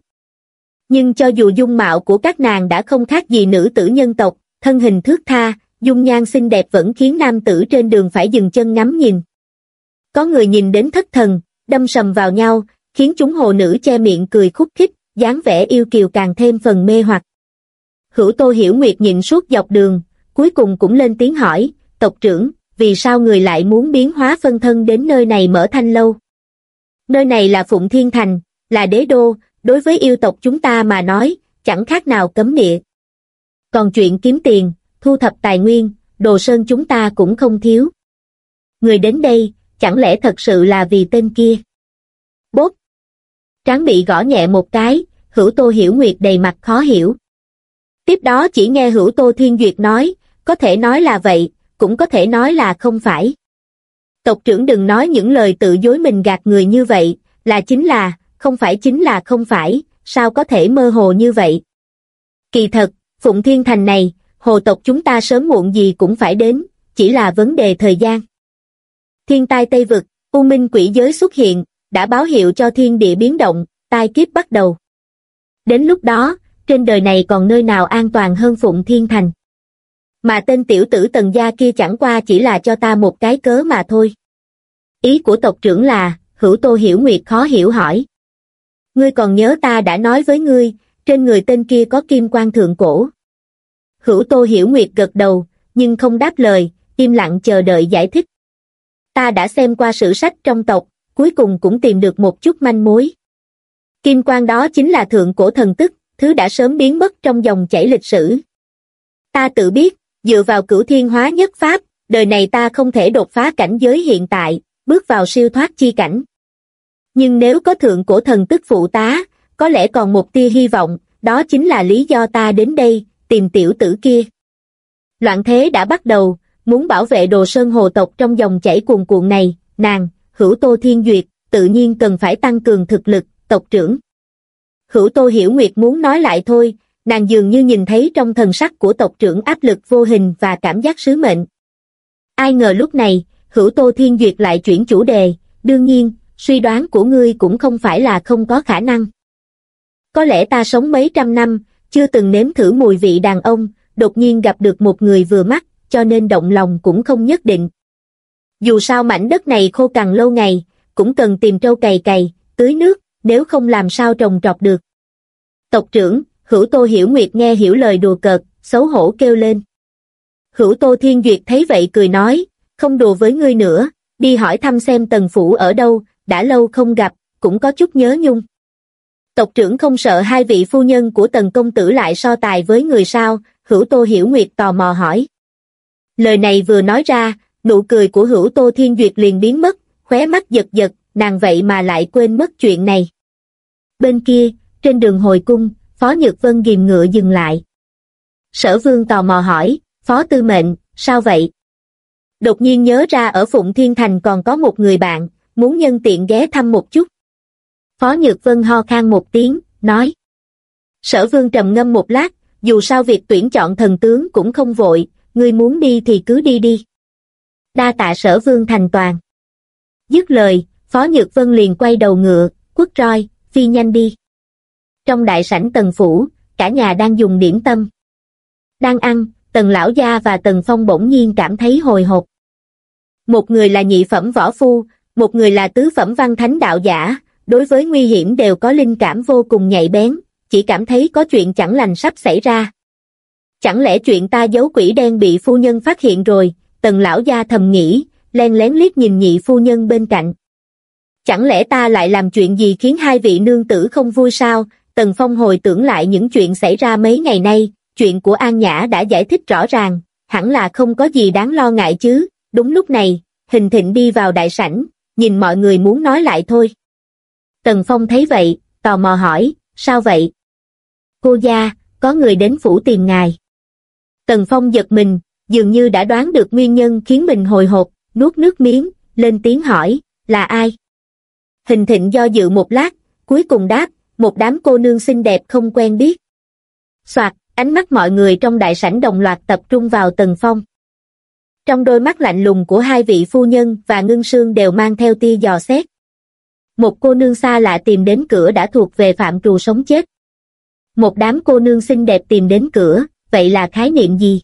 Nhưng cho dù dung mạo của các nàng đã không khác gì nữ tử nhân tộc, thân hình thướt tha, dung nhan xinh đẹp vẫn khiến nam tử trên đường phải dừng chân ngắm nhìn. Có người nhìn đến thất thần, đâm sầm vào nhau, khiến chúng hồ nữ che miệng cười khúc khích, dáng vẻ yêu kiều càng thêm phần mê hoặc. Hữu Tô Hiểu Nguyệt nhìn suốt dọc đường, cuối cùng cũng lên tiếng hỏi, tộc trưởng, vì sao người lại muốn biến hóa phân thân đến nơi này Mở Thanh Lâu? Nơi này là Phụng Thiên Thành, là đế đô, đối với yêu tộc chúng ta mà nói, chẳng khác nào cấm địa. Còn chuyện kiếm tiền, thu thập tài nguyên, Đồ Sơn chúng ta cũng không thiếu. Người đến đây, chẳng lẽ thật sự là vì tên kia? Bốp! Trán bị gõ nhẹ một cái, Hữu Tô Hiểu Nguyệt đầy mặt khó hiểu. Tiếp đó chỉ nghe Hữu Tô Thiên Duyệt nói, có thể nói là vậy, cũng có thể nói là không phải. Tộc trưởng đừng nói những lời tự dối mình gạt người như vậy, là chính là, không phải chính là không phải, sao có thể mơ hồ như vậy? Kỳ thật, Phụng Thiên Thành này, hồ tộc chúng ta sớm muộn gì cũng phải đến, chỉ là vấn đề thời gian. Thiên tai Tây Vực, U Minh quỷ giới xuất hiện, đã báo hiệu cho thiên địa biến động, tai kiếp bắt đầu. Đến lúc đó, trên đời này còn nơi nào an toàn hơn Phụng Thiên Thành. Mà tên tiểu tử Tần gia kia chẳng qua chỉ là cho ta một cái cớ mà thôi. Ý của tộc trưởng là, Hữu Tô Hiểu Nguyệt khó hiểu hỏi. Ngươi còn nhớ ta đã nói với ngươi, trên người tên kia có kim quan thượng cổ. Hữu Tô Hiểu Nguyệt gật đầu, nhưng không đáp lời, im lặng chờ đợi giải thích. Ta đã xem qua sử sách trong tộc, cuối cùng cũng tìm được một chút manh mối. Kim quan đó chính là thượng cổ thần tức, thứ đã sớm biến mất trong dòng chảy lịch sử. Ta tự biết, dựa vào Cửu Thiên Hóa Nhất Pháp, đời này ta không thể đột phá cảnh giới hiện tại, bước vào siêu thoát chi cảnh. Nhưng nếu có thượng cổ thần tức phụ tá, có lẽ còn một tia hy vọng, đó chính là lý do ta đến đây, tìm tiểu tử kia. Loạn thế đã bắt đầu, muốn bảo vệ Đồ Sơn hồ tộc trong dòng chảy cuồn cuộn này, nàng, Hữu Tô Thiên Duyệt, tự nhiên cần phải tăng cường thực lực, tộc trưởng. Hữu Tô Hiểu Nguyệt muốn nói lại thôi, nàng dường như nhìn thấy trong thần sắc của tộc trưởng áp lực vô hình và cảm giác sứ mệnh. Ai ngờ lúc này, Hữu Tô Thiên Duyệt lại chuyển chủ đề, đương nhiên, suy đoán của ngươi cũng không phải là không có khả năng. Có lẽ ta sống mấy trăm năm, chưa từng nếm thử mùi vị đàn ông, đột nhiên gặp được một người vừa mắt, cho nên động lòng cũng không nhất định. Dù sao mảnh đất này khô cằn lâu ngày, cũng cần tìm trâu cày cày, tưới nước, nếu không làm sao trồng trọt được. Tộc trưởng, Hữu Tô Hiểu Nguyệt nghe hiểu lời đùa cợt, xấu hổ kêu lên. Hữu Tô Thiên Duyệt thấy vậy cười nói, không đùa với ngươi nữa, đi hỏi thăm xem Tần phủ ở đâu, đã lâu không gặp, cũng có chút nhớ nhung. Tộc trưởng không sợ hai vị phu nhân của Tần công tử lại so tài với người sao? Hữu Tô Hiểu Nguyệt tò mò hỏi. Lời này vừa nói ra, nụ cười của Hữu Tô Thiên Duyệt liền biến mất, khóe mắt giật giật, nàng vậy mà lại quên mất chuyện này. Bên kia, trên đường hồi cung, Phó Nhược Vân ghìm ngựa dừng lại. Sở Vương tò mò hỏi, Phó Tư Mệnh, sao vậy? Đột nhiên nhớ ra ở Phụng Thiên Thành còn có một người bạn, muốn nhân tiện ghé thăm một chút. Phó Nhược Vân ho khan một tiếng, nói. Sở Vương trầm ngâm một lát, dù sao việc tuyển chọn thần tướng cũng không vội, ngươi muốn đi thì cứ đi đi. Đa tạ Sở Vương thành toàn. Dứt lời, Phó Nhược Vân liền quay đầu ngựa, quất roi, phi nhanh đi. Trong đại sảnh Tần phủ, cả nhà đang dùng điểm tâm. Đang ăn, Tần lão gia và Tần Phong bỗng nhiên cảm thấy hồi hộp. Một người là nhị phẩm võ phu, một người là tứ phẩm văn thánh đạo giả, đối với nguy hiểm đều có linh cảm vô cùng nhạy bén, chỉ cảm thấy có chuyện chẳng lành sắp xảy ra. Chẳng lẽ chuyện ta giấu quỷ đen bị phu nhân phát hiện rồi? Tần lão gia thầm nghĩ, len lén liếc nhìn nhị phu nhân bên cạnh. Chẳng lẽ ta lại làm chuyện gì khiến hai vị nương tử không vui sao? Tần Phong hồi tưởng lại những chuyện xảy ra mấy ngày nay, chuyện của An Nhã đã giải thích rõ ràng, hẳn là không có gì đáng lo ngại chứ. Đúng lúc này, Hình Thịnh đi vào đại sảnh, nhìn mọi người muốn nói lại thôi. Tần Phong thấy vậy, tò mò hỏi, sao vậy? Cô gia, có người đến phủ tìm ngài. Tần Phong giật mình, dường như đã đoán được nguyên nhân khiến mình hồi hộp, nuốt nước miếng, lên tiếng hỏi, là ai? Hình Thịnh do dự một lát, cuối cùng đáp, một đám cô nương xinh đẹp không quen biết. Soạt, ánh mắt mọi người trong đại sảnh đồng loạt tập trung vào Tần Phong. Trong đôi mắt lạnh lùng của hai vị phu nhân và Ngưng Sương đều mang theo tia dò xét. Một cô nương xa lạ tìm đến cửa đã thuộc về phạm trù sống chết. Một đám cô nương xinh đẹp tìm đến cửa, vậy là khái niệm gì?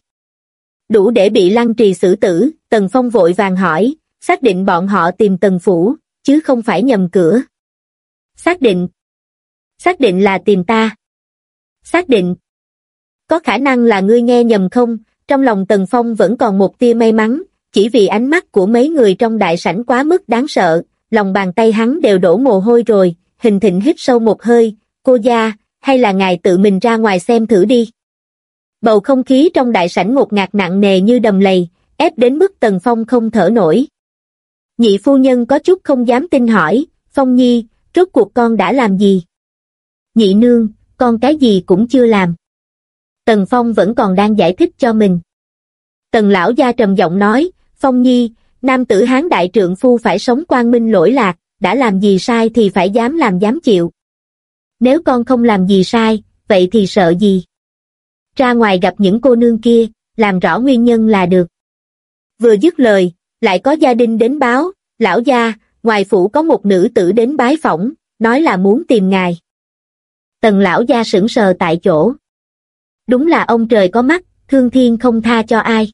Đủ để bị lăng trì xử tử. Tần Phong vội vàng hỏi, xác định bọn họ tìm Tần phủ, chứ không phải nhầm cửa. Xác định. Xác định là tìm ta. Xác định. Có khả năng là ngươi nghe nhầm không? Trong lòng Tần Phong vẫn còn một tia may mắn, chỉ vì ánh mắt của mấy người trong đại sảnh quá mức đáng sợ, lòng bàn tay hắn đều đổ mồ hôi rồi. Hình Thịnh hít sâu một hơi, cô gia, hay là ngài tự mình ra ngoài xem thử đi. Bầu không khí trong đại sảnh ngột ngạt nặng nề như đầm lầy, ép đến mức Tần Phong không thở nổi. Nhị phu nhân có chút không dám tin hỏi, Phong Nhi, rốt cuộc con đã làm gì? Nhị nương, con cái gì cũng chưa làm. Tần Phong vẫn còn đang giải thích cho mình. Tần lão gia trầm giọng nói, Phong Nhi, nam tử Hán đại trượng phu phải sống quang minh lỗi lạc, đã làm gì sai thì phải dám làm dám chịu. Nếu con không làm gì sai, vậy thì sợ gì? Ra ngoài gặp những cô nương kia, làm rõ nguyên nhân là được. Vừa dứt lời, lại có gia đình đến báo, lão gia, ngoài phủ có một nữ tử đến bái phỏng, nói là muốn tìm ngài. Tần lão gia sững sờ tại chỗ. Đúng là ông trời có mắt, thương thiên không tha cho ai.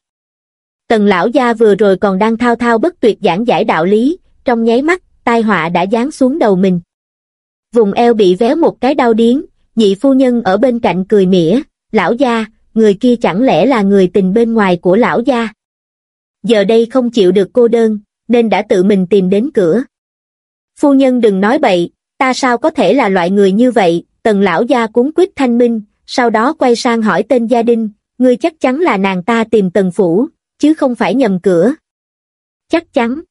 Tần lão gia vừa rồi còn đang thao thao bất tuyệt giảng giải đạo lý, trong nháy mắt, tai họa đã giáng xuống đầu mình. Vùng eo bị véo một cái đau điếng, nhị phu nhân ở bên cạnh cười mỉa, lão gia, người kia chẳng lẽ là người tình bên ngoài của lão gia? Giờ đây không chịu được cô đơn, nên đã tự mình tìm đến cửa. Phu nhân đừng nói bậy, ta sao có thể là loại người như vậy? Tần lão gia cuống quýt thanh minh, sau đó quay sang hỏi tên gia đình, ngươi chắc chắn là nàng ta tìm Tần phủ, chứ không phải nhầm cửa. Chắc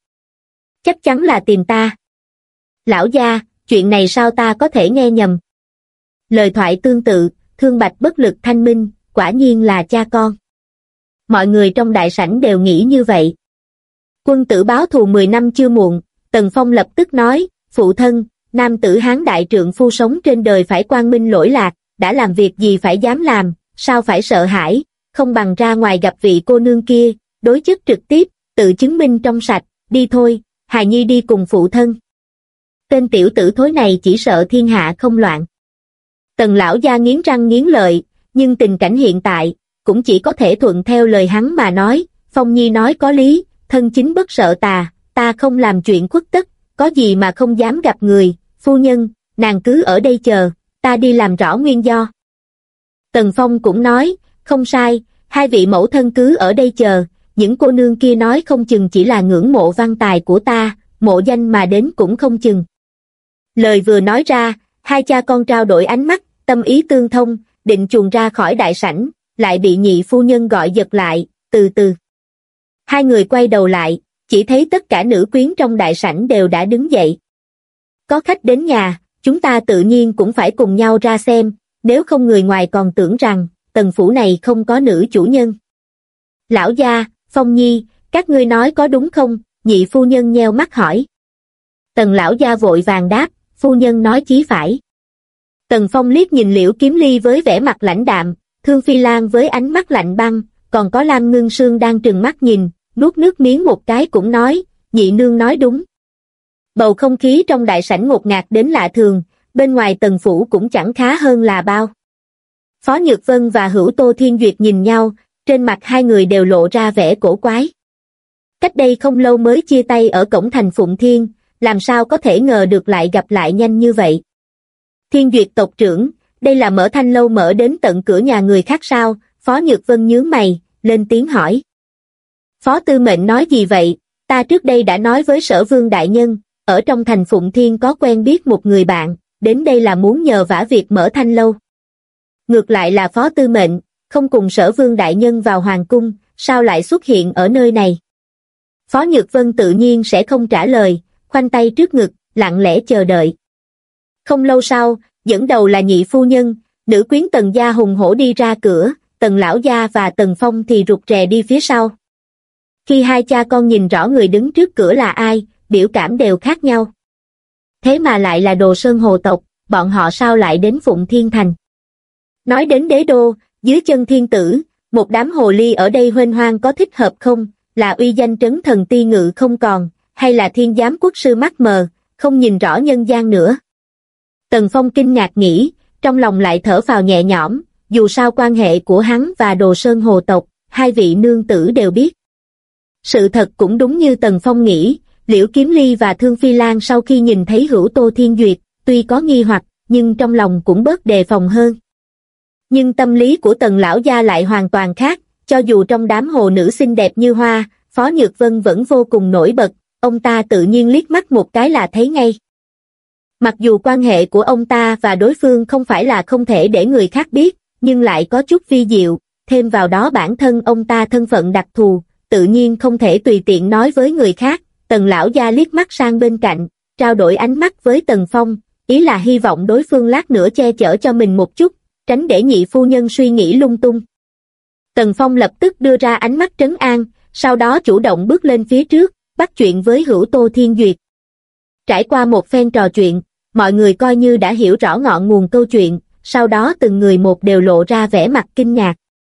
chắn là tìm ta. Lão gia, chuyện này sao ta có thể nghe nhầm? Lời thoại tương tự, thương bạch bất lực thanh minh, quả nhiên là cha con. Mọi người trong đại sảnh đều nghĩ như vậy. Quân tử báo thù 10 năm chưa muộn, Tần Phong lập tức nói, phụ thân, nam tử Hán đại trượng phu sống trên đời phải quang minh lỗi lạc, đã làm việc gì phải dám làm, sao phải sợ hãi, không bằng ra ngoài gặp vị cô nương kia, đối chất trực tiếp, tự chứng minh trong sạch, đi thôi, hài nhi đi cùng phụ thân. Tên tiểu tử thối này chỉ sợ thiên hạ không loạn. Tần lão gia nghiến răng nghiến lợi, nhưng tình cảnh hiện tại, cũng chỉ có thể thuận theo lời hắn mà nói, Phong Nhi nói có lý, thân chính bất sợ tà, ta không làm chuyện khuất tất, có gì mà không dám gặp người, phu nhân, nàng cứ ở đây chờ, ta đi làm rõ nguyên do. Tần Phong cũng nói, không sai, hai vị mẫu thân cứ ở đây chờ, những cô nương kia nói không chừng chỉ là ngưỡng mộ văn tài của ta, mộ danh mà đến cũng không chừng. Lời vừa nói ra, Hai cha con trao đổi ánh mắt, tâm ý tương thông, định chuồn ra khỏi đại sảnh, lại bị nhị phu nhân gọi giật lại, từ từ. Hai người quay đầu lại, chỉ thấy tất cả nữ quyến trong đại sảnh đều đã đứng dậy. Có khách đến nhà, chúng ta tự nhiên cũng phải cùng nhau ra xem, nếu không người ngoài còn tưởng rằng, tần phủ này không có nữ chủ nhân. Lão gia, Phong Nhi, các ngươi nói có đúng không? Nhị phu nhân nheo mắt hỏi. Tần lão gia vội vàng đáp, phu nhân nói chí phải. Tần Phong liếc nhìn Liễu Kiếm Ly với vẻ mặt lãnh đạm, Thương Phi Lan với ánh mắt lạnh băng, còn có Lam Ngưng Sương đang trừng mắt nhìn, nuốt nước miếng một cái cũng nói, nhị nương nói đúng. Bầu không khí trong đại sảnh ngột ngạt đến lạ thường, bên ngoài tần phủ cũng chẳng khá hơn là bao. Phó Nhược Vân và Hữu Tô Thiên Duyệt nhìn nhau, trên mặt hai người đều lộ ra vẻ cổ quái. Cách đây không lâu mới chia tay ở cổng thành Phụng Thiên, làm sao có thể ngờ được lại gặp lại nhanh như vậy. Thiên Duyệt tộc trưởng, đây là mở thanh lâu mở đến tận cửa nhà người khác sao? Phó Nhược Vân nhướng mày, lên tiếng hỏi. Phó Tư Mệnh nói gì vậy? Ta trước đây đã nói với Sở Vương đại nhân, ở trong thành Phụng Thiên có quen biết một người bạn, đến đây là muốn nhờ vả việc mở thanh lâu. Ngược lại là Phó Tư Mệnh, không cùng Sở Vương đại nhân vào hoàng cung, sao lại xuất hiện ở nơi này? Phó Nhược Vân tự nhiên sẽ không trả lời, khoanh tay trước ngực, lặng lẽ chờ đợi. Không lâu sau, dẫn đầu là nhị phu nhân, nữ quyến Tần gia hùng hổ đi ra cửa, Tần lão gia và Tần Phong thì rụt rè đi phía sau. Khi hai cha con nhìn rõ người đứng trước cửa là ai, biểu cảm đều khác nhau. Thế mà lại là Đồ Sơn hồ tộc, bọn họ sao lại đến Phụng Thiên Thành? Nói đến đế đô, dưới chân thiên tử, một đám hồ ly ở đây huênh hoang có thích hợp không? Là uy danh trấn thần ti ngự không còn, hay là thiên giám quốc sư mắt mờ, không nhìn rõ nhân gian nữa? Tần Phong kinh ngạc nghĩ, trong lòng lại thở phào nhẹ nhõm, dù sao quan hệ của hắn và Đồ Sơn hồ tộc, hai vị nương tử đều biết. Sự thật cũng đúng như Tần Phong nghĩ, Liễu Kiếm Ly và Thương Phi Lan sau khi nhìn thấy Hữu Tô Thiên Duyệt, tuy có nghi hoặc, nhưng trong lòng cũng bớt đề phòng hơn. Nhưng tâm lý của Tần lão gia lại hoàn toàn khác, cho dù trong đám hồ nữ xinh đẹp như hoa, Phó Nhược Vân vẫn vô cùng nổi bật, ông ta tự nhiên liếc mắt một cái là thấy ngay. Mặc dù quan hệ của ông ta và đối phương không phải là không thể để người khác biết, nhưng lại có chút vi diệu, thêm vào đó bản thân ông ta thân phận đặc thù, tự nhiên không thể tùy tiện nói với người khác. Tần lão gia liếc mắt sang bên cạnh, trao đổi ánh mắt với Tần Phong, ý là hy vọng đối phương lát nữa che chở cho mình một chút, tránh để nhị phu nhân suy nghĩ lung tung. Tần Phong lập tức đưa ra ánh mắt trấn an, sau đó chủ động bước lên phía trước, bắt chuyện với Hữu Tô Thiên Duyệt. Trải qua một phen trò chuyện, mọi người coi như đã hiểu rõ ngọn nguồn câu chuyện, sau đó từng người một đều lộ ra vẻ mặt kinh ngạc.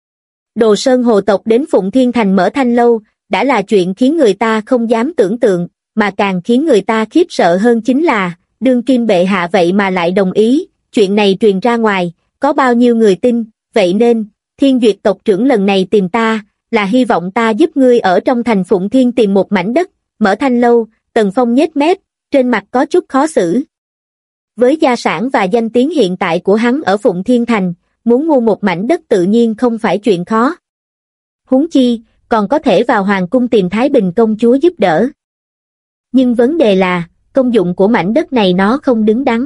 Đồ Sơn hồ tộc đến Phụng Thiên Thành mở thanh lâu, đã là chuyện khiến người ta không dám tưởng tượng, mà càng khiến người ta khiếp sợ hơn chính là, đương kim bệ hạ vậy mà lại đồng ý, chuyện này truyền ra ngoài, có bao nhiêu người tin, vậy nên, Thiên Duyệt tộc trưởng lần này tìm ta, là hy vọng ta giúp ngươi ở trong thành Phụng Thiên tìm một mảnh đất, mở thanh lâu. Tần Phong nhếch mép, trên mặt có chút khó xử. Với gia sản và danh tiếng hiện tại của hắn ở Phụng Thiên Thành, muốn mua một mảnh đất tự nhiên không phải chuyện khó. Huống chi, còn có thể vào hoàng cung tìm Thái Bình công chúa giúp đỡ. Nhưng vấn đề là, công dụng của mảnh đất này nó không đứng đắn.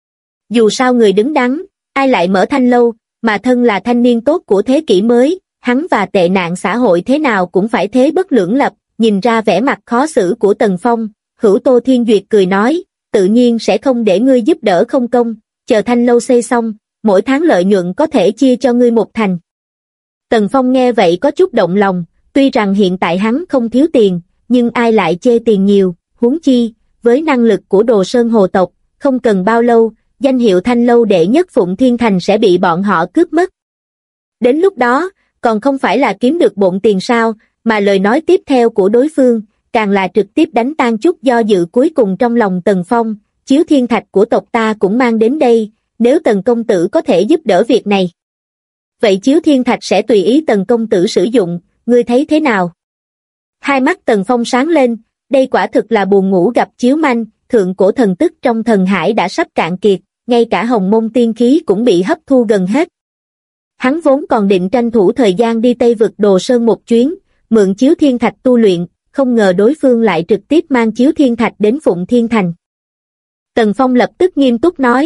Dù sao người đứng đắn, ai lại mở thanh lâu, mà thân là thanh niên tốt của thế kỷ mới, hắn và tệ nạn xã hội thế nào cũng phải thế bất lưỡng lập. Nhìn ra vẻ mặt khó xử của Tần Phong, Hữu Tô Thiên Duyệt cười nói, tự nhiên sẽ không để ngươi giúp đỡ không công, chờ thanh lâu xây xong, mỗi tháng lợi nhuận có thể chia cho ngươi một thành. Tần Phong nghe vậy có chút động lòng, tuy rằng hiện tại hắn không thiếu tiền, nhưng ai lại chê tiền nhiều, huống chi, với năng lực của Đồ Sơn hồ tộc, không cần bao lâu, danh hiệu thanh lâu đệ nhất Phụng Thiên Thành sẽ bị bọn họ cướp mất. Đến lúc đó, còn không phải là kiếm được bộn tiền sao? Mà lời nói tiếp theo của đối phương, càng là trực tiếp đánh tan chút do dự cuối cùng trong lòng Tần Phong, chiếu thiên thạch của tộc ta cũng mang đến đây, nếu Tần công tử có thể giúp đỡ việc này. Vậy chiếu thiên thạch sẽ tùy ý Tần công tử sử dụng, ngươi thấy thế nào? Hai mắt Tần Phong sáng lên, đây quả thực là buồn ngủ gặp chiếu manh, thượng cổ thần tức trong thần hải đã sắp cạn kiệt, ngay cả hồng môn tiên khí cũng bị hấp thu gần hết. Hắn vốn còn định tranh thủ thời gian đi Tây vực Đồ Sơn một chuyến, mượn chiếu thiên thạch tu luyện, không ngờ đối phương lại trực tiếp mang chiếu thiên thạch đến Phụng Thiên Thành. Tần Phong lập tức nghiêm túc nói,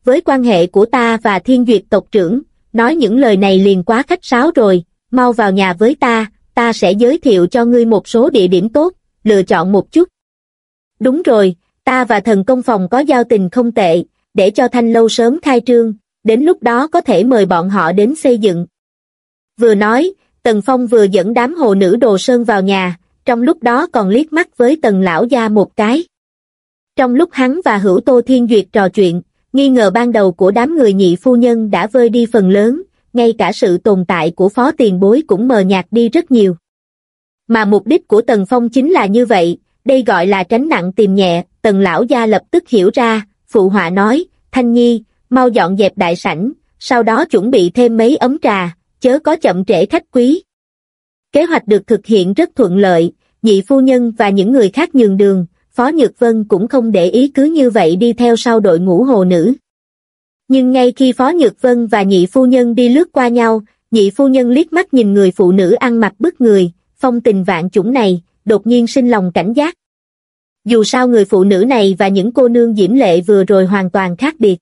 với quan hệ của ta và Thiên Duyệt tộc trưởng, nói những lời này liền quá khách sáo rồi, mau vào nhà với ta sẽ giới thiệu cho ngươi một số địa điểm tốt, lựa chọn một chút. Đúng rồi, ta và Thần Công Phòng có giao tình không tệ, để cho Thanh lâu sớm khai trương, đến lúc đó có thể mời bọn họ đến xây dựng. Vừa nói, Tần Phong vừa dẫn đám hồ nữ Đồ Sơn vào nhà, trong lúc đó còn liếc mắt với Tần lão gia một cái. Trong lúc hắn và Hữu Tô Thiên Duyệt trò chuyện, nghi ngờ ban đầu của đám người Nhị phu nhân đã vơi đi phần lớn, ngay cả sự tồn tại của Phó tiền bối cũng mờ nhạt đi rất nhiều. Mà mục đích của Tần Phong chính là như vậy, đây gọi là tránh nặng tìm nhẹ. Tần lão gia lập tức hiểu ra, phụ họa nói, Thanh Nhi, mau dọn dẹp đại sảnh, sau đó chuẩn bị thêm mấy ấm trà, chớ có chậm trễ khách quý. Kế hoạch được thực hiện rất thuận lợi, Nhị phu nhân và những người khác nhường đường, Phó Nhược Vân cũng không để ý cứ như vậy đi theo sau đội ngũ hồ nữ. Nhưng ngay khi Phó Nhược Vân và Nhị phu nhân đi lướt qua nhau, Nhị phu nhân liếc mắt nhìn người phụ nữ ăn mặc bức người, phong tình vạn chủng này, đột nhiên sinh lòng cảnh giác. Dù sao người phụ nữ này và những cô nương diễm lệ vừa rồi hoàn toàn khác biệt.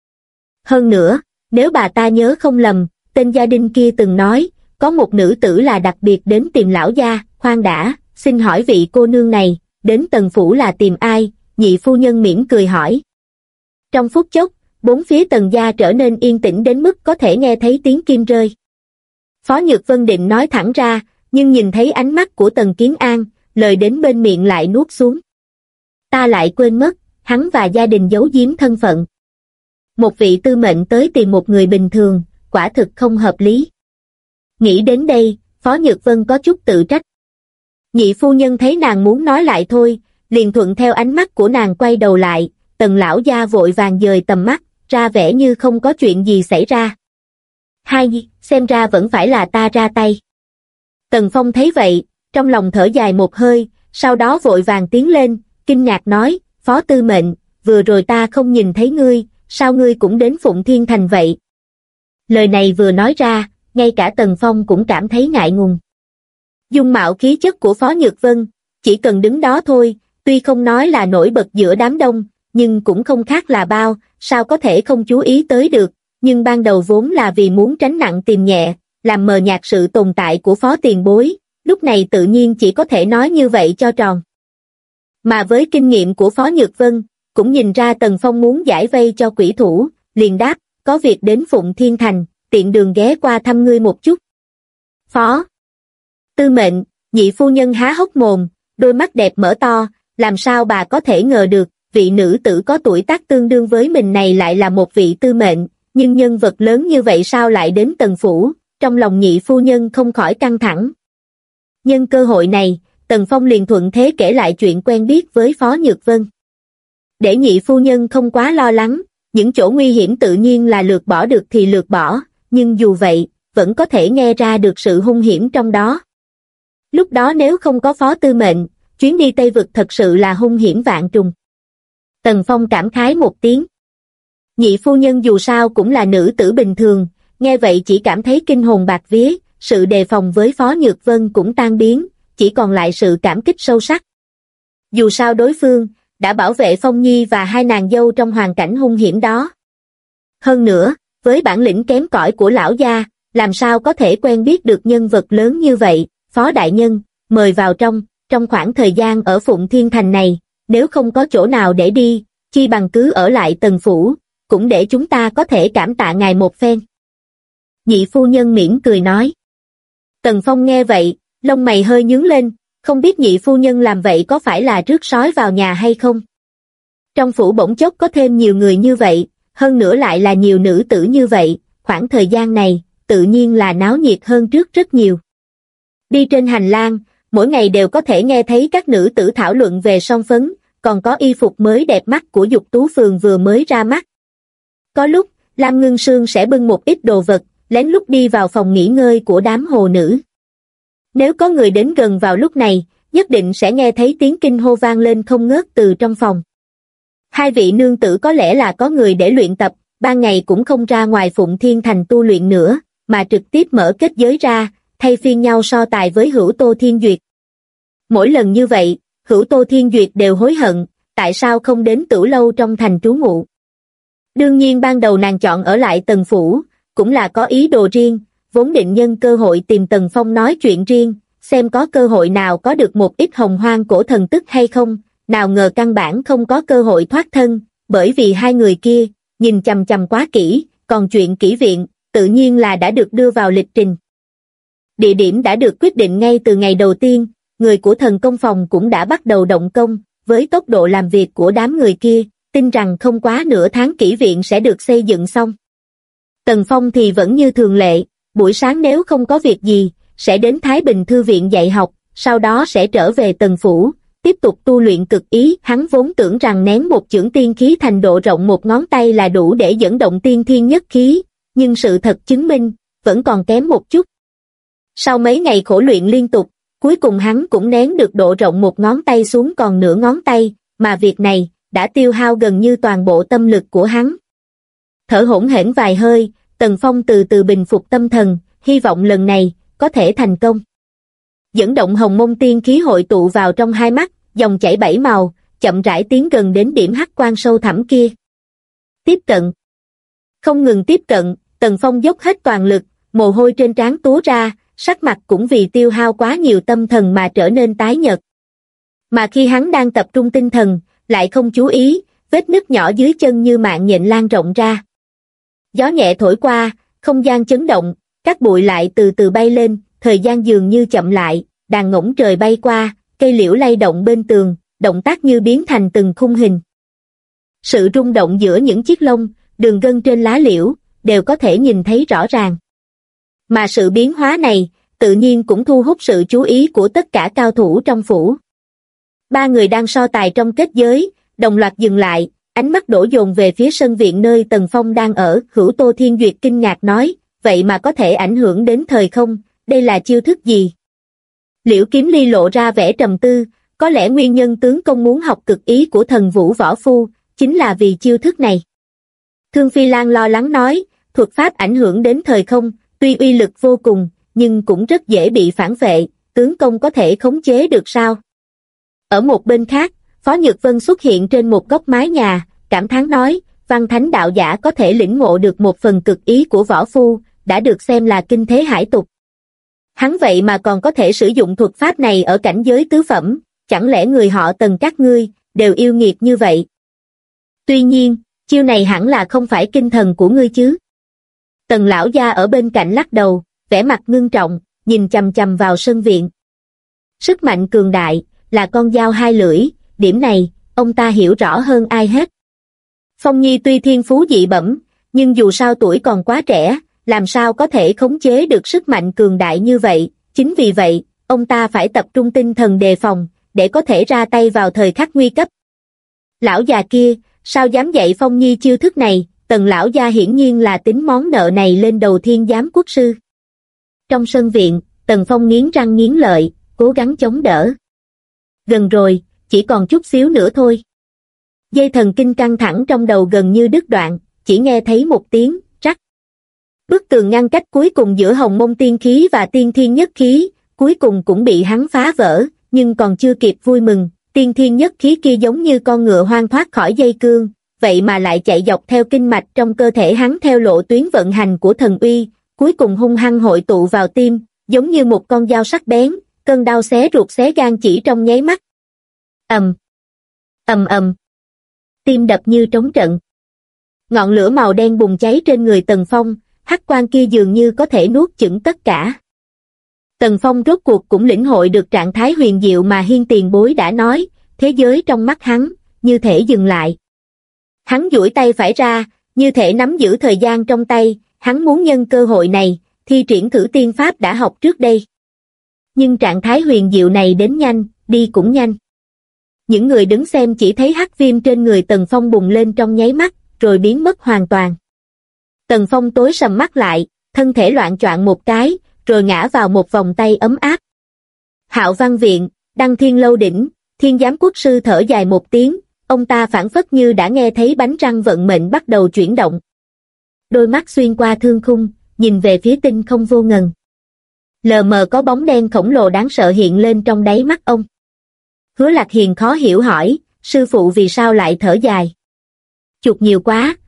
Hơn nữa, nếu bà ta nhớ không lầm, tên gia đình kia từng nói, có một nữ tử là đặc biệt đến tìm lão gia. Khoan đã, xin hỏi vị cô nương này, đến Tần phủ là tìm ai? Nhị phu nhân mỉm cười hỏi. Trong phút chốc, bốn phía Tần gia trở nên yên tĩnh đến mức có thể nghe thấy tiếng kim rơi. Phó Nhược Vân định nói thẳng ra, nhưng nhìn thấy ánh mắt của Tần Kiến An, lời đến bên miệng lại nuốt xuống. Ta lại quên mất, hắn và gia đình giấu giếm thân phận. Một vị tư mệnh tới tìm một người bình thường, quả thực không hợp lý. Nghĩ đến đây, Phó Nhược Vân có chút tự trách. Nhị phu nhân thấy nàng muốn nói lại thôi, liền thuận theo ánh mắt của nàng quay đầu lại, Tần lão gia vội vàng dời tầm mắt, ra vẻ như không có chuyện gì xảy ra. Hai, xem ra vẫn phải là ta ra tay. Tần Phong thấy vậy, trong lòng thở dài một hơi, sau đó vội vàng tiến lên, kinh ngạc nói, Phó tư mệnh, vừa rồi ta không nhìn thấy ngươi, sao ngươi cũng đến Phụng Thiên Thành vậy? Lời này vừa nói ra, ngay cả Tần Phong cũng cảm thấy ngại ngùng. Dung mạo khí chất của Phó Nhược Vân, chỉ cần đứng đó thôi, tuy không nói là nổi bật giữa đám đông, nhưng cũng không khác là bao, sao có thể không chú ý tới được, nhưng ban đầu vốn là vì muốn tránh nặng tìm nhẹ, làm mờ nhạt sự tồn tại của Phó tiền bối, lúc này tự nhiên chỉ có thể nói như vậy cho tròn. Mà với kinh nghiệm của Phó Nhược Vân, cũng nhìn ra Tần Phong muốn giải vây cho quỷ thủ, liền đáp, có việc đến Phụng Thiên Thành, tiện đường ghé qua thăm ngươi một chút. Phó tư mệnh, nhị phu nhân há hốc mồm, đôi mắt đẹp mở to, làm sao bà có thể ngờ được, vị nữ tử có tuổi tác tương đương với mình này lại là một vị tư mệnh, nhưng nhân vật lớn như vậy sao lại đến Tần phủ, trong lòng nhị phu nhân không khỏi căng thẳng. Nhân cơ hội này, Tần Phong liền thuận thế kể lại chuyện quen biết với Phó Nhược Vân. Để nhị phu nhân không quá lo lắng, những chỗ nguy hiểm tự nhiên là lược bỏ được thì lược bỏ, nhưng dù vậy, vẫn có thể nghe ra được sự hung hiểm trong đó. Lúc đó nếu không có Phó tư mệnh, chuyến đi Tây Vực thật sự là hung hiểm vạn trùng. Tần Phong cảm khái một tiếng. Nhị phu nhân dù sao cũng là nữ tử bình thường, nghe vậy chỉ cảm thấy kinh hồn bạc vía, sự đề phòng với Phó Nhược Vân cũng tan biến, chỉ còn lại sự cảm kích sâu sắc. Dù sao đối phương đã bảo vệ Phong Nhi và hai nàng dâu trong hoàn cảnh hung hiểm đó. Hơn nữa, với bản lĩnh kém cỏi của lão gia, làm sao có thể quen biết được nhân vật lớn như vậy? Phó đại nhân, mời vào trong khoảng thời gian ở Phụng Thiên Thành này, nếu không có chỗ nào để đi, chi bằng cứ ở lại Tần phủ, cũng để chúng ta có thể cảm tạ ngài một phen. Nhị phu nhân mỉm cười nói. Tần Phong nghe vậy, lông mày hơi nhướng lên, không biết nhị phu nhân làm vậy có phải là rước sói vào nhà hay không? Trong phủ bỗng chốc có thêm nhiều người như vậy, hơn nữa lại là nhiều nữ tử như vậy, khoảng thời gian này, tự nhiên là náo nhiệt hơn trước rất nhiều. Đi trên hành lang, mỗi ngày đều có thể nghe thấy các nữ tử thảo luận về son phấn, còn có y phục mới đẹp mắt của Dục Tú Phường vừa mới ra mắt. Có lúc, Lam Ngưng Sương sẽ bưng một ít đồ vật, lén lút đi vào phòng nghỉ ngơi của đám hồ nữ. Nếu có người đến gần vào lúc này, nhất định sẽ nghe thấy tiếng kinh hô vang lên không ngớt từ trong phòng. Hai vị nương tử có lẽ là có người để luyện tập, ban ngày cũng không ra ngoài Phụng Thiên Thành tu luyện nữa, mà trực tiếp mở kết giới ra, thay phiên nhau so tài với Hữu Tô Thiên Duyệt. Mỗi lần như vậy, Hữu Tô Thiên Duyệt đều hối hận, tại sao không đến Tửu lâu trong thành trú ngụ. Đương nhiên ban đầu nàng chọn ở lại Tần phủ, cũng là có ý đồ riêng, vốn định nhân cơ hội tìm Tần Phong nói chuyện riêng, xem có cơ hội nào có được một ít hồng hoang cổ thần tức hay không, nào ngờ căn bản không có cơ hội thoát thân, bởi vì hai người kia, nhìn chằm chằm quá kỹ, còn chuyện kỹ viện, tự nhiên là đã được đưa vào lịch trình. Địa điểm đã được quyết định ngay từ ngày đầu tiên, người của thần công phòng cũng đã bắt đầu động công, với tốc độ làm việc của đám người kia, tin rằng không quá nửa tháng kỹ viện sẽ được xây dựng xong. Tần Phong thì vẫn như thường lệ, buổi sáng nếu không có việc gì, sẽ đến Thái Bình Thư viện dạy học, sau đó sẽ trở về Tần phủ, tiếp tục tu luyện cực ý. Hắn vốn tưởng rằng nén một chưởng tiên khí thành độ rộng một ngón tay là đủ để dẫn động tiên thiên nhất khí, nhưng sự thật chứng minh, vẫn còn kém một chút. Sau mấy ngày khổ luyện liên tục, cuối cùng hắn cũng nén được độ rộng một ngón tay xuống còn nửa ngón tay, mà việc này đã tiêu hao gần như toàn bộ tâm lực của hắn. Thở hổn hển vài hơi, Tần Phong từ từ bình phục tâm thần, hy vọng lần này có thể thành công. Dẫn động hồng mông tiên khí hội tụ vào trong hai mắt, dòng chảy bảy màu, chậm rãi tiến gần đến điểm hắc quan sâu thẳm kia. Tiếp cận. Không ngừng tiếp cận, Tần Phong dốc hết toàn lực, mồ hôi trên trán túa ra, sắc mặt cũng vì tiêu hao quá nhiều tâm thần mà trở nên tái nhợt. Mà khi hắn đang tập trung tinh thần, lại không chú ý, vết nứt nhỏ dưới chân như mạng nhện lan rộng ra. Gió nhẹ thổi qua, không gian chấn động, các bụi lại từ từ bay lên, thời gian dường như chậm lại, đàn ngỗng trời bay qua, cây liễu lay động bên tường, động tác như biến thành từng khung hình. Sự rung động giữa những chiếc lông, đường gân trên lá liễu, đều có thể nhìn thấy rõ ràng. Mà sự biến hóa này, tự nhiên cũng thu hút sự chú ý của tất cả cao thủ trong phủ. Ba người đang so tài trong kết giới, đồng loạt dừng lại, ánh mắt đổ dồn về phía sân viện nơi Tần Phong đang ở. Hữu Tô Thiên Duyệt kinh ngạc nói, vậy mà có thể ảnh hưởng đến thời không, đây là chiêu thức gì? Liễu Kiếm Ly lộ ra vẻ trầm tư, có lẽ nguyên nhân tướng công muốn học cực ý của thần vũ võ phu, chính là vì chiêu thức này. Thương Phi Lan lo lắng nói, thuật pháp ảnh hưởng đến thời không, tuy uy lực vô cùng, nhưng cũng rất dễ bị phản vệ, tướng công có thể khống chế được sao? Ở một bên khác, Phó Nhược Vân xuất hiện trên một góc mái nhà, cảm thán nói, văn thánh đạo giả có thể lĩnh ngộ được một phần cực ý của võ phu, đã được xem là kinh thế hải tục. Hắn vậy mà còn có thể sử dụng thuật pháp này ở cảnh giới tứ phẩm, chẳng lẽ người họ Tần các ngươi, đều yêu nghiệt như vậy? Tuy nhiên, chiêu này hẳn là không phải kinh thần của ngươi chứ? Tần lão gia ở bên cạnh lắc đầu, vẻ mặt ngưng trọng, nhìn chằm chằm vào sân viện. Sức mạnh cường đại, là con dao hai lưỡi, điểm này, ông ta hiểu rõ hơn ai hết. Phong Nhi tuy thiên phú dị bẩm, nhưng dù sao tuổi còn quá trẻ, làm sao có thể khống chế được sức mạnh cường đại như vậy, chính vì vậy, ông ta phải tập trung tinh thần đề phòng, để có thể ra tay vào thời khắc nguy cấp. Lão già kia, sao dám dạy Phong Nhi chiêu thức này? Tần lão gia hiển nhiên là tính món nợ này lên đầu Thiên Giám quốc sư. Trong sân viện, Tần Phong nghiến răng nghiến lợi, cố gắng chống đỡ. Gần rồi, chỉ còn chút xíu nữa thôi. Dây thần kinh căng thẳng trong đầu gần như đứt đoạn, chỉ nghe thấy một tiếng rắc. Bức tường ngăn cách cuối cùng giữa hồng mông tiên khí và tiên thiên nhất khí, cuối cùng cũng bị hắn phá vỡ, nhưng còn chưa kịp vui mừng, tiên thiên nhất khí kia giống như con ngựa hoang thoát khỏi dây cương, vậy mà lại chạy dọc theo kinh mạch trong cơ thể hắn theo lộ tuyến vận hành của thần uy, cuối cùng hung hăng hội tụ vào tim, giống như một con dao sắc bén, cơn đau xé ruột xé gan chỉ trong nháy mắt. Ầm, ầm ầm. Tim đập như trống trận. Ngọn lửa màu đen bùng cháy trên người Tần Phong, hắc quang kia dường như có thể nuốt chửng tất cả. Tần Phong rốt cuộc cũng lĩnh hội được trạng thái huyền diệu mà Hiên tiền bối đã nói, thế giới trong mắt hắn, như thể dừng lại. Hắn duỗi tay phải ra, như thể nắm giữ thời gian trong tay, hắn muốn nhân cơ hội này, thi triển thử tiên pháp đã học trước đây. Nhưng trạng thái huyền diệu này đến nhanh, đi cũng nhanh. Những người đứng xem chỉ thấy hắc viêm trên người Tần Phong bùng lên trong nháy mắt, rồi biến mất hoàn toàn. Tần Phong tối sầm mắt lại, thân thể loạng choạng một cái, rồi ngã vào một vòng tay ấm áp. Hạo Văn Viện, Đăng Thiên Lâu đỉnh, Thiên Giám quốc sư thở dài một tiếng, ông ta phảng phất như đã nghe thấy bánh răng vận mệnh bắt đầu chuyển động. Đôi mắt xuyên qua thương khung, nhìn về phía tinh không vô ngần. Lờ mờ có bóng đen khổng lồ đáng sợ hiện lên trong đáy mắt ông. Hứa Lạc Hiền khó hiểu hỏi, sư phụ vì sao lại thở dài? Chuột nhiều quá,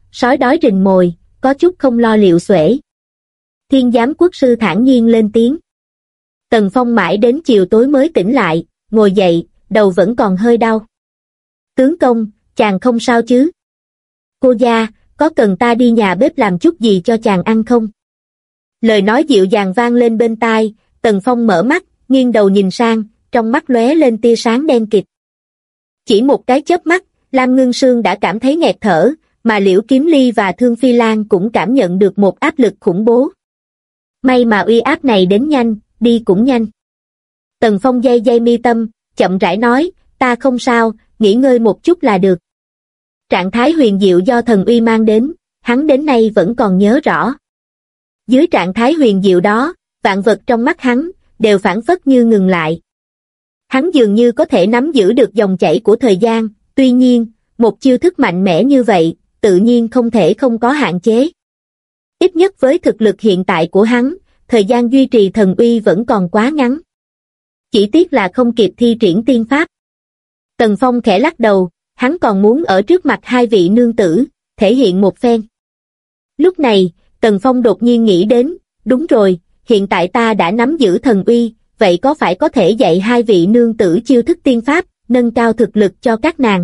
sói đói rình mồi, có chút không lo liệu xuể. Thiên giám quốc sư thản nhiên lên tiếng. Tần Phong mãi đến chiều tối mới tỉnh lại, ngồi dậy, đầu vẫn còn hơi đau. Tướng công, chàng không sao chứ? Cô gia, có cần ta đi nhà bếp làm chút gì cho chàng ăn không? Lời nói dịu dàng vang lên bên tai, Tần Phong mở mắt, nghiêng đầu nhìn sang, trong mắt lóe lên tia sáng đen kịt. Chỉ một cái chớp mắt, Lam Ngưng Sương đã cảm thấy nghẹt thở, mà Liễu Kiếm Ly và Thương Phi Lan cũng cảm nhận được một áp lực khủng bố. May mà uy áp này đến nhanh, đi cũng nhanh. Tần Phong day day mi tâm, chậm rãi nói, ta không sao, nghỉ ngơi một chút là được. Trạng thái huyền diệu do thần uy mang đến, hắn đến nay vẫn còn nhớ rõ. Dưới trạng thái huyền diệu đó, vạn vật trong mắt hắn, đều phảng phất như ngừng lại. Hắn dường như có thể nắm giữ được dòng chảy của thời gian, tuy nhiên, một chiêu thức mạnh mẽ như vậy, tự nhiên không thể không có hạn chế. Ít nhất với thực lực hiện tại của hắn, thời gian duy trì thần uy vẫn còn quá ngắn. Chỉ tiếc là không kịp thi triển tiên pháp. Tần Phong khẽ lắc đầu, hắn còn muốn ở trước mặt hai vị nương tử, thể hiện một phen. Lúc này, Tần Phong đột nhiên nghĩ đến, đúng rồi, hiện tại ta đã nắm giữ thần uy, vậy có phải có thể dạy hai vị nương tử chiêu thức tiên pháp, nâng cao thực lực cho các nàng?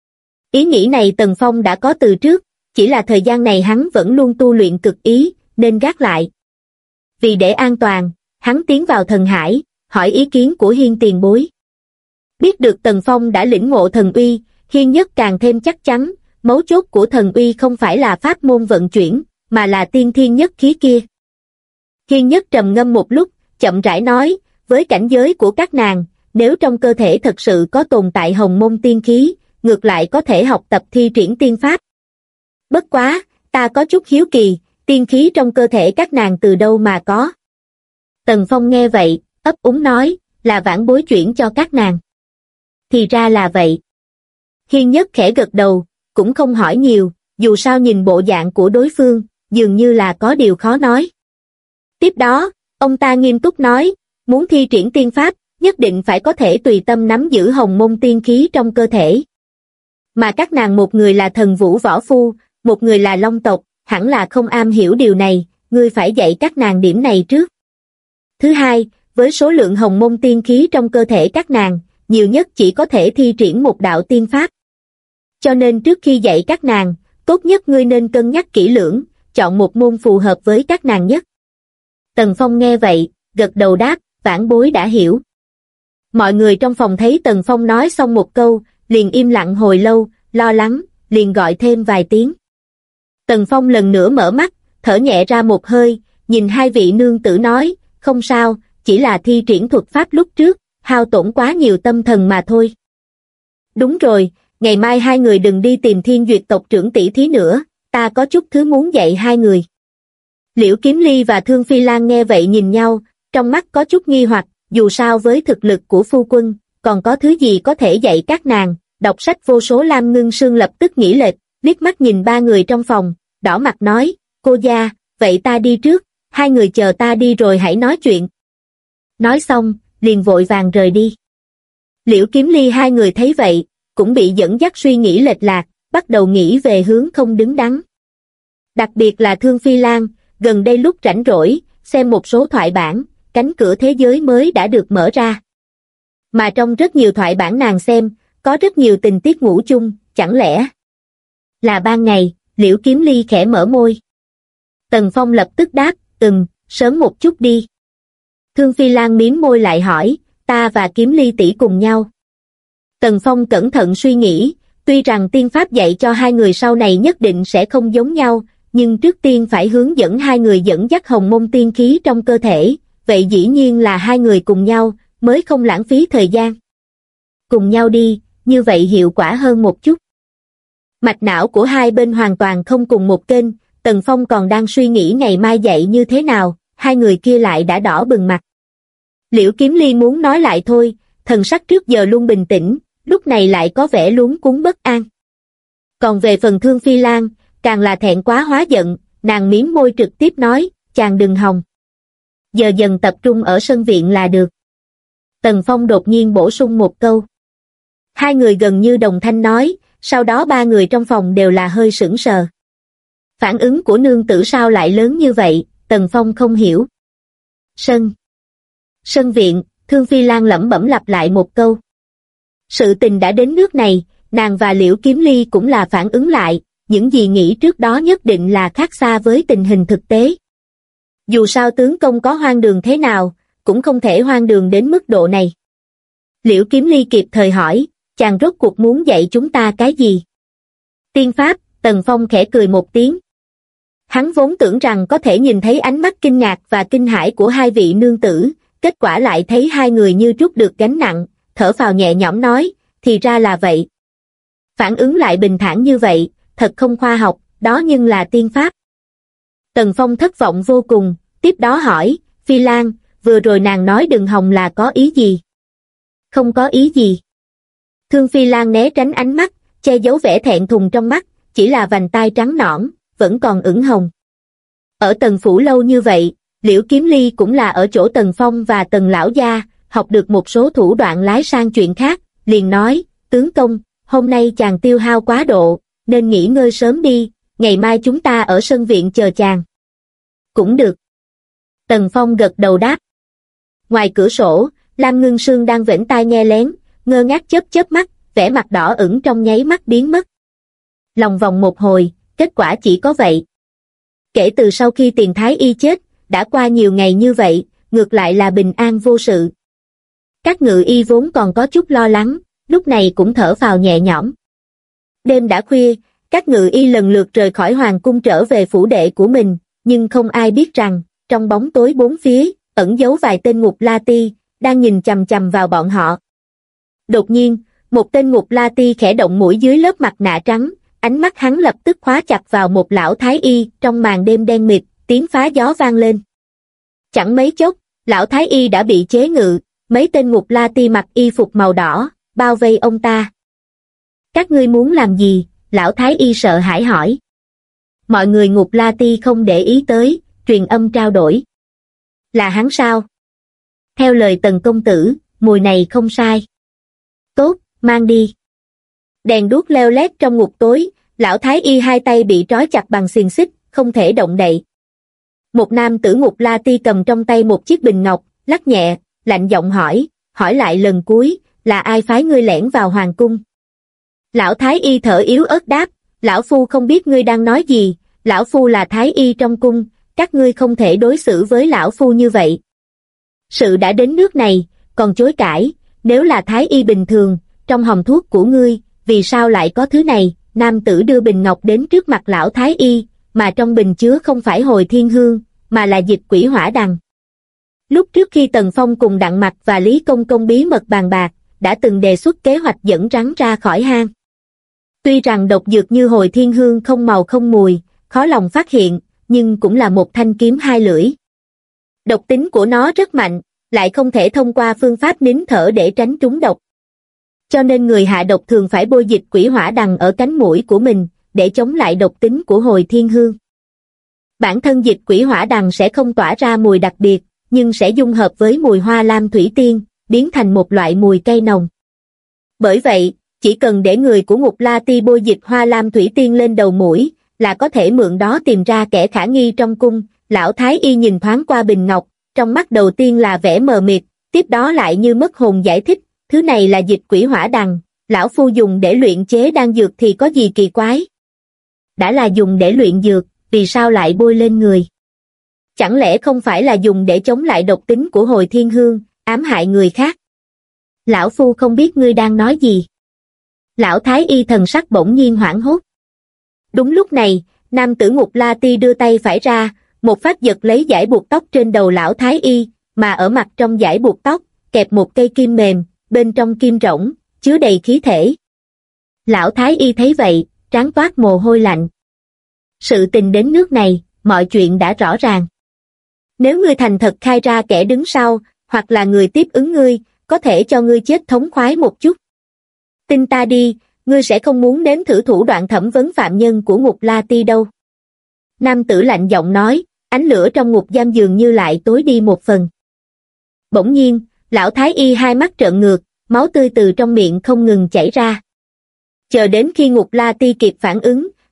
Ý nghĩ này Tần Phong đã có từ trước, chỉ là thời gian này hắn vẫn luôn tu luyện cực ý, nên gác lại. Vì để an toàn, hắn tiến vào thần hải, hỏi ý kiến của Hiên tiền bối. Biết được Tần Phong đã lĩnh ngộ thần uy, Hiên Nhất càng thêm chắc chắn, mấu chốt của thần uy không phải là pháp môn vận chuyển, mà là tiên thiên nhất khí kia. Hiên Nhất trầm ngâm một lúc, chậm rãi nói, với cảnh giới của các nàng, nếu trong cơ thể thật sự có tồn tại hồng môn tiên khí, ngược lại có thể học tập thi triển tiên pháp. Bất quá, ta có chút hiếu kỳ, tiên khí trong cơ thể các nàng từ đâu mà có? Tần Phong nghe vậy, ấp úng nói, là vãn bối chuyển cho các nàng. Thì ra là vậy. Hiên Nhất khẽ gật đầu, cũng không hỏi nhiều, dù sao nhìn bộ dạng của đối phương, dường như là có điều khó nói. Tiếp đó, ông ta nghiêm túc nói, muốn thi triển tiên pháp, nhất định phải có thể tùy tâm nắm giữ hồng môn tiên khí trong cơ thể. Mà các nàng một người là thần vũ võ phu, một người là long tộc, hẳn là không am hiểu điều này, ngươi phải dạy các nàng điểm này trước. Thứ hai, với số lượng hồng môn tiên khí trong cơ thể các nàng, nhiều nhất chỉ có thể thi triển một đạo tiên pháp. Cho nên trước khi dạy các nàng, tốt nhất ngươi nên cân nhắc kỹ lưỡng, chọn một môn phù hợp với các nàng nhất. Tần Phong nghe vậy, gật đầu đáp, vãn bối đã hiểu. Mọi người trong phòng thấy Tần Phong nói xong một câu, liền im lặng hồi lâu, lo lắng, liền gọi thêm vài tiếng. Tần Phong lần nữa mở mắt, thở nhẹ ra một hơi, nhìn hai vị nương tử nói, không sao, chỉ là thi triển thuật pháp lúc trước, hao tổn quá nhiều tâm thần mà thôi. Đúng rồi, ngày mai hai người đừng đi tìm Thiên Duyệt tộc trưởng tỷ thí nữa, ta có chút thứ muốn dạy hai người. Liễu Kiếm Ly và Thương Phi Lan nghe vậy nhìn nhau, trong mắt có chút nghi hoặc, dù sao với thực lực của phu quân, còn có thứ gì có thể dạy các nàng, đọc sách vô số. Lam Ngưng Sương lập tức nghĩ lệch, liếc mắt nhìn ba người trong phòng, đỏ mặt nói, cô gia, vậy ta đi trước, hai người chờ ta đi rồi hãy nói chuyện. Nói xong, liền vội vàng rời đi. Liễu Kiếm Ly hai người thấy vậy, cũng bị dẫn dắt suy nghĩ lệch lạc, bắt đầu nghĩ về hướng không đứng đắn. Đặc biệt là Thương Phi Lan, gần đây lúc rảnh rỗi, xem một số thoại bản, cánh cửa thế giới mới đã được mở ra. Mà trong rất nhiều thoại bản nàng xem, có rất nhiều tình tiết ngủ chung, chẳng lẽ là ban ngày? Liễu Kiếm Ly khẽ mở môi. Tần Phong lập tức đáp, sớm một chút đi. Thương Phi Lan mím môi lại hỏi, ta và Kiếm Ly tỷ cùng nhau. Tần Phong cẩn thận suy nghĩ, tuy rằng tiên pháp dạy cho hai người sau này nhất định sẽ không giống nhau, nhưng trước tiên phải hướng dẫn hai người dẫn dắt hồng môn tiên khí trong cơ thể, vậy dĩ nhiên là hai người cùng nhau, mới không lãng phí thời gian. Cùng nhau đi, như vậy hiệu quả hơn một chút. Mạch não của hai bên hoàn toàn không cùng một kênh, Tần Phong còn đang suy nghĩ ngày mai dạy như thế nào, hai người kia lại đã đỏ bừng mặt. Liễu Kiếm Ly muốn nói lại thôi, thần sắc trước giờ luôn bình tĩnh, lúc này lại có vẻ luống cuống bất an. Còn về phần Thương Phi Lan, càng là thẹn quá hóa giận, nàng mím môi trực tiếp nói, chàng đừng hòng. Giờ dần tập trung ở sân viện là được. Tần Phong đột nhiên bổ sung một câu. Hai người gần như đồng thanh nói, sau đó ba người trong phòng đều là hơi sững sờ. Phản ứng của nương tử sao lại lớn như vậy, Tần Phong không hiểu. Sân viện, Thương Phi Lan lẩm bẩm lặp lại một câu. Sự tình đã đến nước này, nàng và Liễu Kiếm Ly cũng là phản ứng lại, những gì nghĩ trước đó nhất định là khác xa với tình hình thực tế. Dù sao tướng công có hoang đường thế nào, cũng không thể hoang đường đến mức độ này. Liễu Kiếm Ly kịp thời hỏi, chàng rốt cuộc muốn dạy chúng ta cái gì? Tiên pháp, Tần Phong khẽ cười một tiếng. Hắn vốn tưởng rằng có thể nhìn thấy ánh mắt kinh ngạc và kinh hãi của hai vị nương tử, kết quả lại thấy hai người như trút được gánh nặng, thở phào nhẹ nhõm nói, thì ra là vậy. Phản ứng lại bình thản như vậy, thật không khoa học, đó nhưng là tiên pháp. Tần Phong thất vọng vô cùng, tiếp đó hỏi, Phi Lan, vừa rồi nàng nói đừng hòng là có ý gì? Không có ý gì. Thương Phi Lan né tránh ánh mắt, che giấu vẻ thẹn thùng trong mắt, chỉ là vành tai trắng nõn, vẫn còn ửng hồng. Ở Tần phủ lâu như vậy, Liễu Kiếm Ly cũng là ở chỗ Tần Phong và Tần lão gia, học được một số thủ đoạn lái sang chuyện khác, liền nói, tướng công, hôm nay chàng tiêu hao quá độ, nên nghỉ ngơi sớm đi, ngày mai chúng ta ở sân viện chờ chàng. Cũng được. Tần Phong gật đầu đáp. Ngoài cửa sổ, Lam Ngưng Sương đang vểnh tai nghe lén, ngơ ngác chớp mắt, vẻ mặt đỏ ửng trong nháy mắt biến mất. Lòng vòng một hồi, kết quả chỉ có vậy. Kể từ sau khi Tiền Thái Y chết, đã qua nhiều ngày như vậy, ngược lại là bình an vô sự. Các ngự y vốn còn có chút lo lắng, lúc này cũng thở phào nhẹ nhõm. Đêm đã khuya, các ngự y lần lượt rời khỏi hoàng cung trở về phủ đệ của mình, nhưng không ai biết rằng, trong bóng tối bốn phía, ẩn giấu vài tên Ngục La Ti, đang nhìn chằm chằm vào bọn họ. Đột nhiên, một tên Ngục La Ti khẽ động mũi dưới lớp mặt nạ trắng, ánh mắt hắn lập tức khóa chặt vào một lão thái y, trong màn đêm đen mịt, tiếng phá gió vang lên. Chẳng mấy chốc, lão thái y đã bị chế ngự, mấy tên Ngục La Ti mặc y phục màu đỏ, bao vây ông ta. Các ngươi muốn làm gì? Lão thái y sợ hãi hỏi. Mọi người Ngục La Ti không để ý tới, truyền âm trao đổi. Là hắn sao? Theo lời Tần công tử, mùi này không sai. Tốt, mang đi. Đèn đuốc leo lét trong ngục tối, lão thái y hai tay bị trói chặt bằng xiềng xích, không thể động đậy. Một nam tử Ngục La Ti cầm trong tay một chiếc bình ngọc, lắc nhẹ, lạnh giọng hỏi lại lần cuối, là ai phái ngươi lẻn vào hoàng cung? Lão thái y thở yếu ớt đáp, lão phu không biết ngươi đang nói gì, lão phu là thái y trong cung, các ngươi không thể đối xử với lão phu như vậy. Sự đã đến nước này, còn chối cãi, nếu là thái y bình thường, trong hòm thuốc của ngươi, vì sao lại có thứ này? Nam tử đưa bình ngọc đến trước mặt lão thái y, mà trong bình chứa không phải hồi thiên hương, mà là dịch quỷ hỏa đằng. Lúc trước khi Tần Phong cùng Đặng Mặc và Lý Công Công bí mật bàn bạc, đã từng đề xuất kế hoạch dẫn rắn ra khỏi hang. Tuy rằng độc dược như hồi thiên hương không màu không mùi, khó lòng phát hiện, nhưng cũng là một thanh kiếm hai lưỡi. Độc tính của nó rất mạnh, lại không thể thông qua phương pháp nín thở để tránh trúng độc. Cho nên người hạ độc thường phải bôi dịch quỷ hỏa đằng ở cánh mũi của mình, để chống lại độc tính của hồi thiên hương. Bản thân dịch quỷ hỏa đằng sẽ không tỏa ra mùi đặc biệt, nhưng sẽ dung hợp với mùi hoa lam thủy tiên, biến thành một loại mùi cây nồng. Bởi vậy, chỉ cần để người của Ngục La Ti bôi dịch hoa lam thủy tiên lên đầu mũi, là có thể mượn đó tìm ra kẻ khả nghi trong cung. Lão thái y nhìn thoáng qua bình ngọc, trong mắt đầu tiên là vẻ mờ mịt, tiếp đó lại như mất hồn giải thích, thứ này là dịch quỷ hỏa đằng, lão phu dùng để luyện chế đan dược thì có gì kỳ quái? Đã là dùng để luyện dược, vì sao lại bôi lên người? Chẳng lẽ không phải là dùng để chống lại độc tính của hồi thiên hương, ám hại người khác? Lão phu không biết ngươi đang nói gì. Lão thái y thần sắc bỗng nhiên hoảng hốt. Đúng lúc này, nam tử Ngục La Ti đưa tay phải ra, một phát giật lấy dải buộc tóc trên đầu lão thái y, mà ở mặt trong dải buộc tóc, kẹp một cây kim mềm, bên trong kim rỗng, chứa đầy khí thể. Lão thái y thấy vậy, trán toát mồ hôi lạnh. Sự tình đến nước này, mọi chuyện đã rõ ràng. Nếu ngươi thành thật khai ra kẻ đứng sau, hoặc là người tiếp ứng ngươi, có thể cho ngươi chết thống khoái một chút. Tin ta đi, ngươi sẽ không muốn nếm thử thủ đoạn thẩm vấn phạm nhân của Ngục La Ti đâu. Nam tử lạnh giọng nói, ánh lửa trong ngục giam dường như lại tối đi một phần. Bỗng nhiên, lão thái y hai mắt trợn ngược, máu tươi từ trong miệng không ngừng chảy ra. Chờ đến khi Ngục La Ti kịp phản ứng,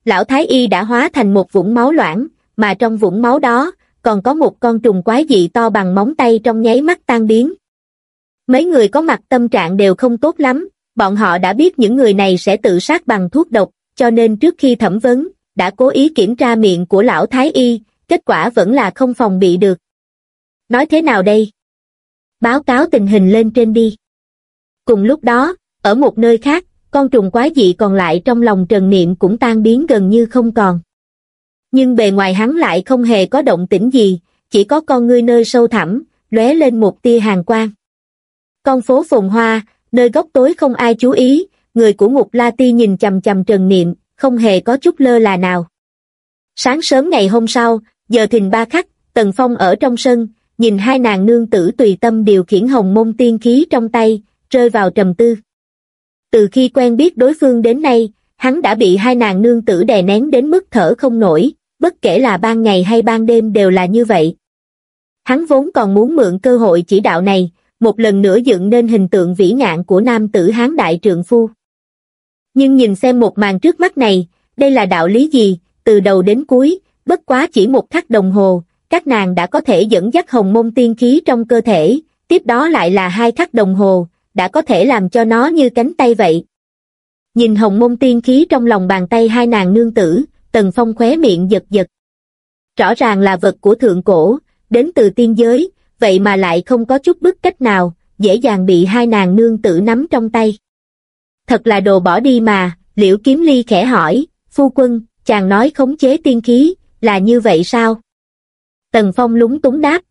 lão thái y đã hóa thành một vũng máu loãng, mà trong vũng máu đó, còn có một con trùng quái dị to bằng móng tay trong nháy mắt tan biến. Mấy người có mặt tâm trạng đều không tốt lắm, bọn họ đã biết những người này sẽ tự sát bằng thuốc độc, cho nên trước khi thẩm vấn, đã cố ý kiểm tra miệng của lão thái y, kết quả vẫn là không phòng bị được. Nói thế nào đây? Báo cáo tình hình lên trên đi. Cùng lúc đó, ở một nơi khác, con trùng quái dị còn lại trong lòng Trần Niệm cũng tan biến gần như không còn. Nhưng bề ngoài hắn lại không hề có động tĩnh gì, chỉ có con ngươi nơi sâu thẳm, lóe lên một tia hàn quang. Con phố phồn hoa, nơi góc tối không ai chú ý, người của Ngục La Ti nhìn chằm chằm Trần Niệm, không hề có chút lơ là nào. Sáng sớm ngày hôm sau, giờ thìn 3 khắc, Tần Phong ở trong sân, nhìn hai nàng nương tử tùy tâm điều khiển hồng môn tiên khí trong tay, rơi vào trầm tư. Từ khi quen biết đối phương đến nay, hắn đã bị hai nàng nương tử đè nén đến mức thở không nổi, bất kể là ban ngày hay ban đêm đều là như vậy. Hắn vốn còn muốn mượn cơ hội chỉ đạo này, một lần nữa dựng nên hình tượng vĩ ngạn của nam tử Hán đại trượng phu. Nhưng nhìn xem một màn trước mắt này, đây là đạo lý gì, từ đầu đến cuối, bất quá chỉ một khắc đồng hồ, các nàng đã có thể dẫn dắt hồng môn tiên khí trong cơ thể, tiếp đó lại là 2 khắc đồng hồ, đã có thể làm cho nó như cánh tay vậy. Nhìn hồng môn tiên khí trong lòng bàn tay hai nàng nương tử, Tần Phong khóe miệng giật giật. Rõ ràng là vật của thượng cổ, đến từ tiên giới, vậy mà lại không có chút bức cách nào, dễ dàng bị hai nàng nương tử nắm trong tay. Thật là đồ bỏ đi mà, Liễu Kiếm Ly khẽ hỏi, phu quân, chàng nói khống chế tiên khí, là như vậy sao? Tần Phong lúng túng đáp,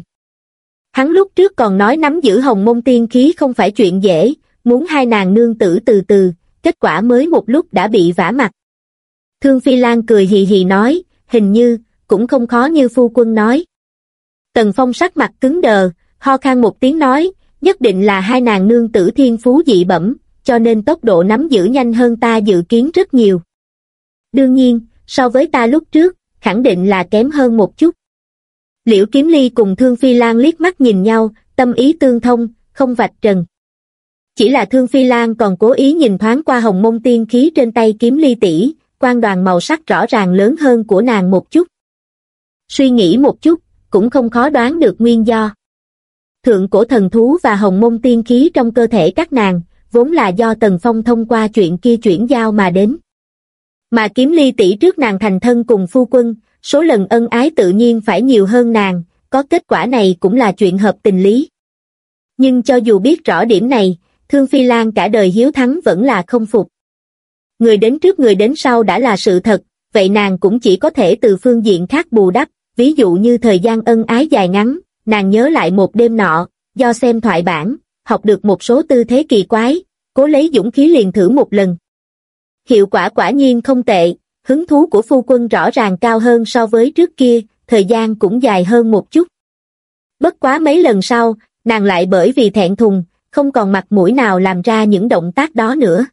Hắn lúc trước còn nói nắm giữ hồng môn tiên khí không phải chuyện dễ, muốn hai nàng nương tử từ từ, kết quả mới một lúc đã bị vả mặt. Thương Phi Lan cười hì hì nói, hình như, cũng không khó như phu quân nói. Tần Phong sắc mặt cứng đờ, ho khan một tiếng nói, nhất định là hai nàng nương tử thiên phú dị bẩm, cho nên tốc độ nắm giữ nhanh hơn ta dự kiến rất nhiều. Đương nhiên, so với ta lúc trước, khẳng định là kém hơn một chút. Liễu Kiếm Ly cùng Thương Phi Lan liếc mắt nhìn nhau, tâm ý tương thông, không vạch trần. Chỉ là Thương Phi Lan còn cố ý nhìn thoáng qua hồng môn tiên khí trên tay Kiếm Ly tỷ, quang đoàn màu sắc rõ ràng lớn hơn của nàng một chút. Suy nghĩ một chút, cũng không khó đoán được nguyên do. Thượng cổ thần thú và hồng môn tiên khí trong cơ thể các nàng, vốn là do Tần Phong thông qua chuyện kia chuyển giao mà đến. Mà Kiếm Ly tỷ trước nàng thành thân cùng phu quân, số lần ân ái tự nhiên phải nhiều hơn nàng, có kết quả này cũng là chuyện hợp tình lý. Nhưng cho dù biết rõ điểm này, Thương Phi Lan cả đời hiếu thắng vẫn là không phục. Người đến trước người đến sau đã là sự thật, vậy nàng cũng chỉ có thể từ phương diện khác bù đắp, ví dụ như thời gian ân ái dài ngắn, nàng nhớ lại một đêm nọ, do xem thoại bản, học được một số tư thế kỳ quái, cố lấy dũng khí liền thử một lần. Hiệu quả quả nhiên không tệ, hứng thú của phu quân rõ ràng cao hơn so với trước kia, thời gian cũng dài hơn một chút. Bất quá mấy lần sau, nàng lại bởi vì thẹn thùng, không còn mặt mũi nào làm ra những động tác đó nữa.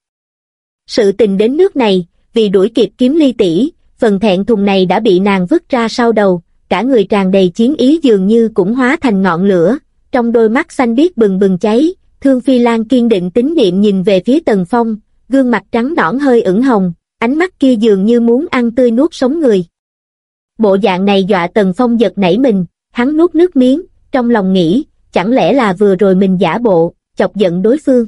Sự tình đến nước này, vì đuổi kịp Kiếm Ly tỷ, phần thẹn thùng này đã bị nàng vứt ra sau đầu, cả người tràn đầy chiến ý dường như cũng hóa thành ngọn lửa, trong đôi mắt xanh biếc bừng bừng cháy. Thương Phi Lan kiên định tín niệm nhìn về phía Tần Phong, gương mặt trắng nõn hơi ửng hồng, ánh mắt kia dường như muốn ăn tươi nuốt sống người. Bộ dạng này dọa Tần Phong giật nảy mình, hắn nuốt nước miếng, trong lòng nghĩ, chẳng lẽ là vừa rồi mình giả bộ, chọc giận đối phương.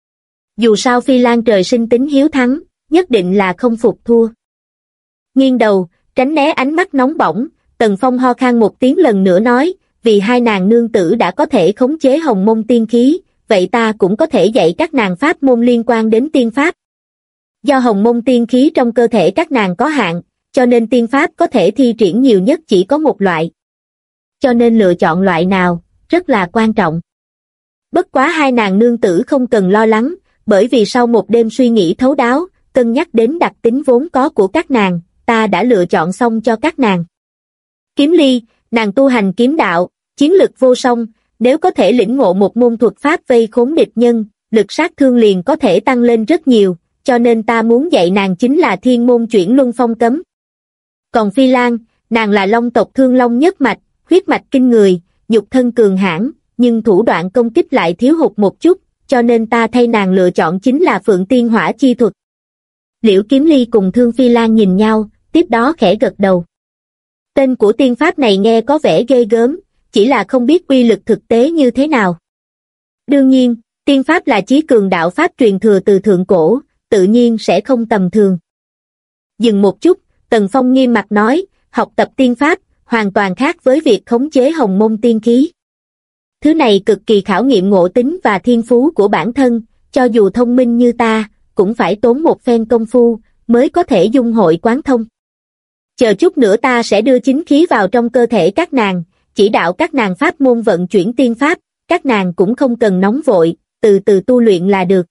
Dù sao Phi Lan trời sinh tính hiếu thắng, nhất định là không phục thua. Nghiêng đầu, tránh né ánh mắt nóng bỏng, Tần Phong ho khan một tiếng lần nữa nói, vì hai nàng nương tử đã có thể khống chế hồng môn tiên khí, vậy ta cũng có thể dạy các nàng pháp môn liên quan đến tiên pháp. Do hồng môn tiên khí trong cơ thể các nàng có hạn, cho nên tiên pháp có thể thi triển nhiều nhất chỉ có một loại. Cho nên lựa chọn loại nào, rất là quan trọng. Bất quá hai nàng nương tử không cần lo lắng, bởi vì sau một đêm suy nghĩ thấu đáo, cân nhắc đến đặc tính vốn có của các nàng, ta đã lựa chọn xong cho các nàng. Kiếm Ly, nàng tu hành kiếm đạo, chiến lực vô song, nếu có thể lĩnh ngộ một môn thuật pháp vây khốn địch nhân, lực sát thương liền có thể tăng lên rất nhiều, cho nên ta muốn dạy nàng chính là thiên môn chuyển luân phong cấm. Còn Phi Lan, nàng là long tộc Thương Long nhất mạch, huyết mạch kinh người, nhục thân cường hãn, nhưng thủ đoạn công kích lại thiếu hụt một chút, cho nên ta thay nàng lựa chọn chính là Phượng Tiên Hỏa chi thuật. Liễu Kiếm Ly cùng Thương Phi Lan nhìn nhau, tiếp đó khẽ gật đầu. Tên của tiên pháp này nghe có vẻ ghê gớm, chỉ là không biết uy lực thực tế như thế nào. Đương nhiên, tiên pháp là chí cường đạo pháp truyền thừa từ thượng cổ, tự nhiên sẽ không tầm thường. Dừng một chút, Tần Phong nghiêm mặt nói, học tập tiên pháp, hoàn toàn khác với việc khống chế hồng môn tiên khí. Thứ này cực kỳ khảo nghiệm ngộ tính và thiên phú của bản thân, cho dù thông minh như ta, cũng phải tốn một phen công phu, mới có thể dung hội quán thông. Chờ chút nữa ta sẽ đưa chính khí vào trong cơ thể các nàng, chỉ đạo các nàng pháp môn vận chuyển tiên pháp, các nàng cũng không cần nóng vội, từ từ tu luyện là được.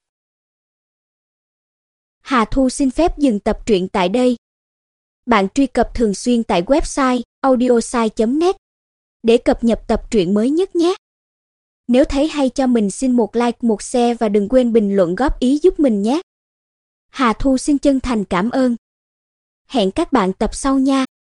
Hà Thu xin phép dừng tập truyện tại đây. Bạn truy cập thường xuyên tại website audiosai.net để cập nhật tập truyện mới nhất nhé. Nếu thấy hay cho mình xin một like, một share và đừng quên bình luận góp ý giúp mình nhé. Hà Thu xin chân thành cảm ơn. Hẹn các bạn tập sau nha.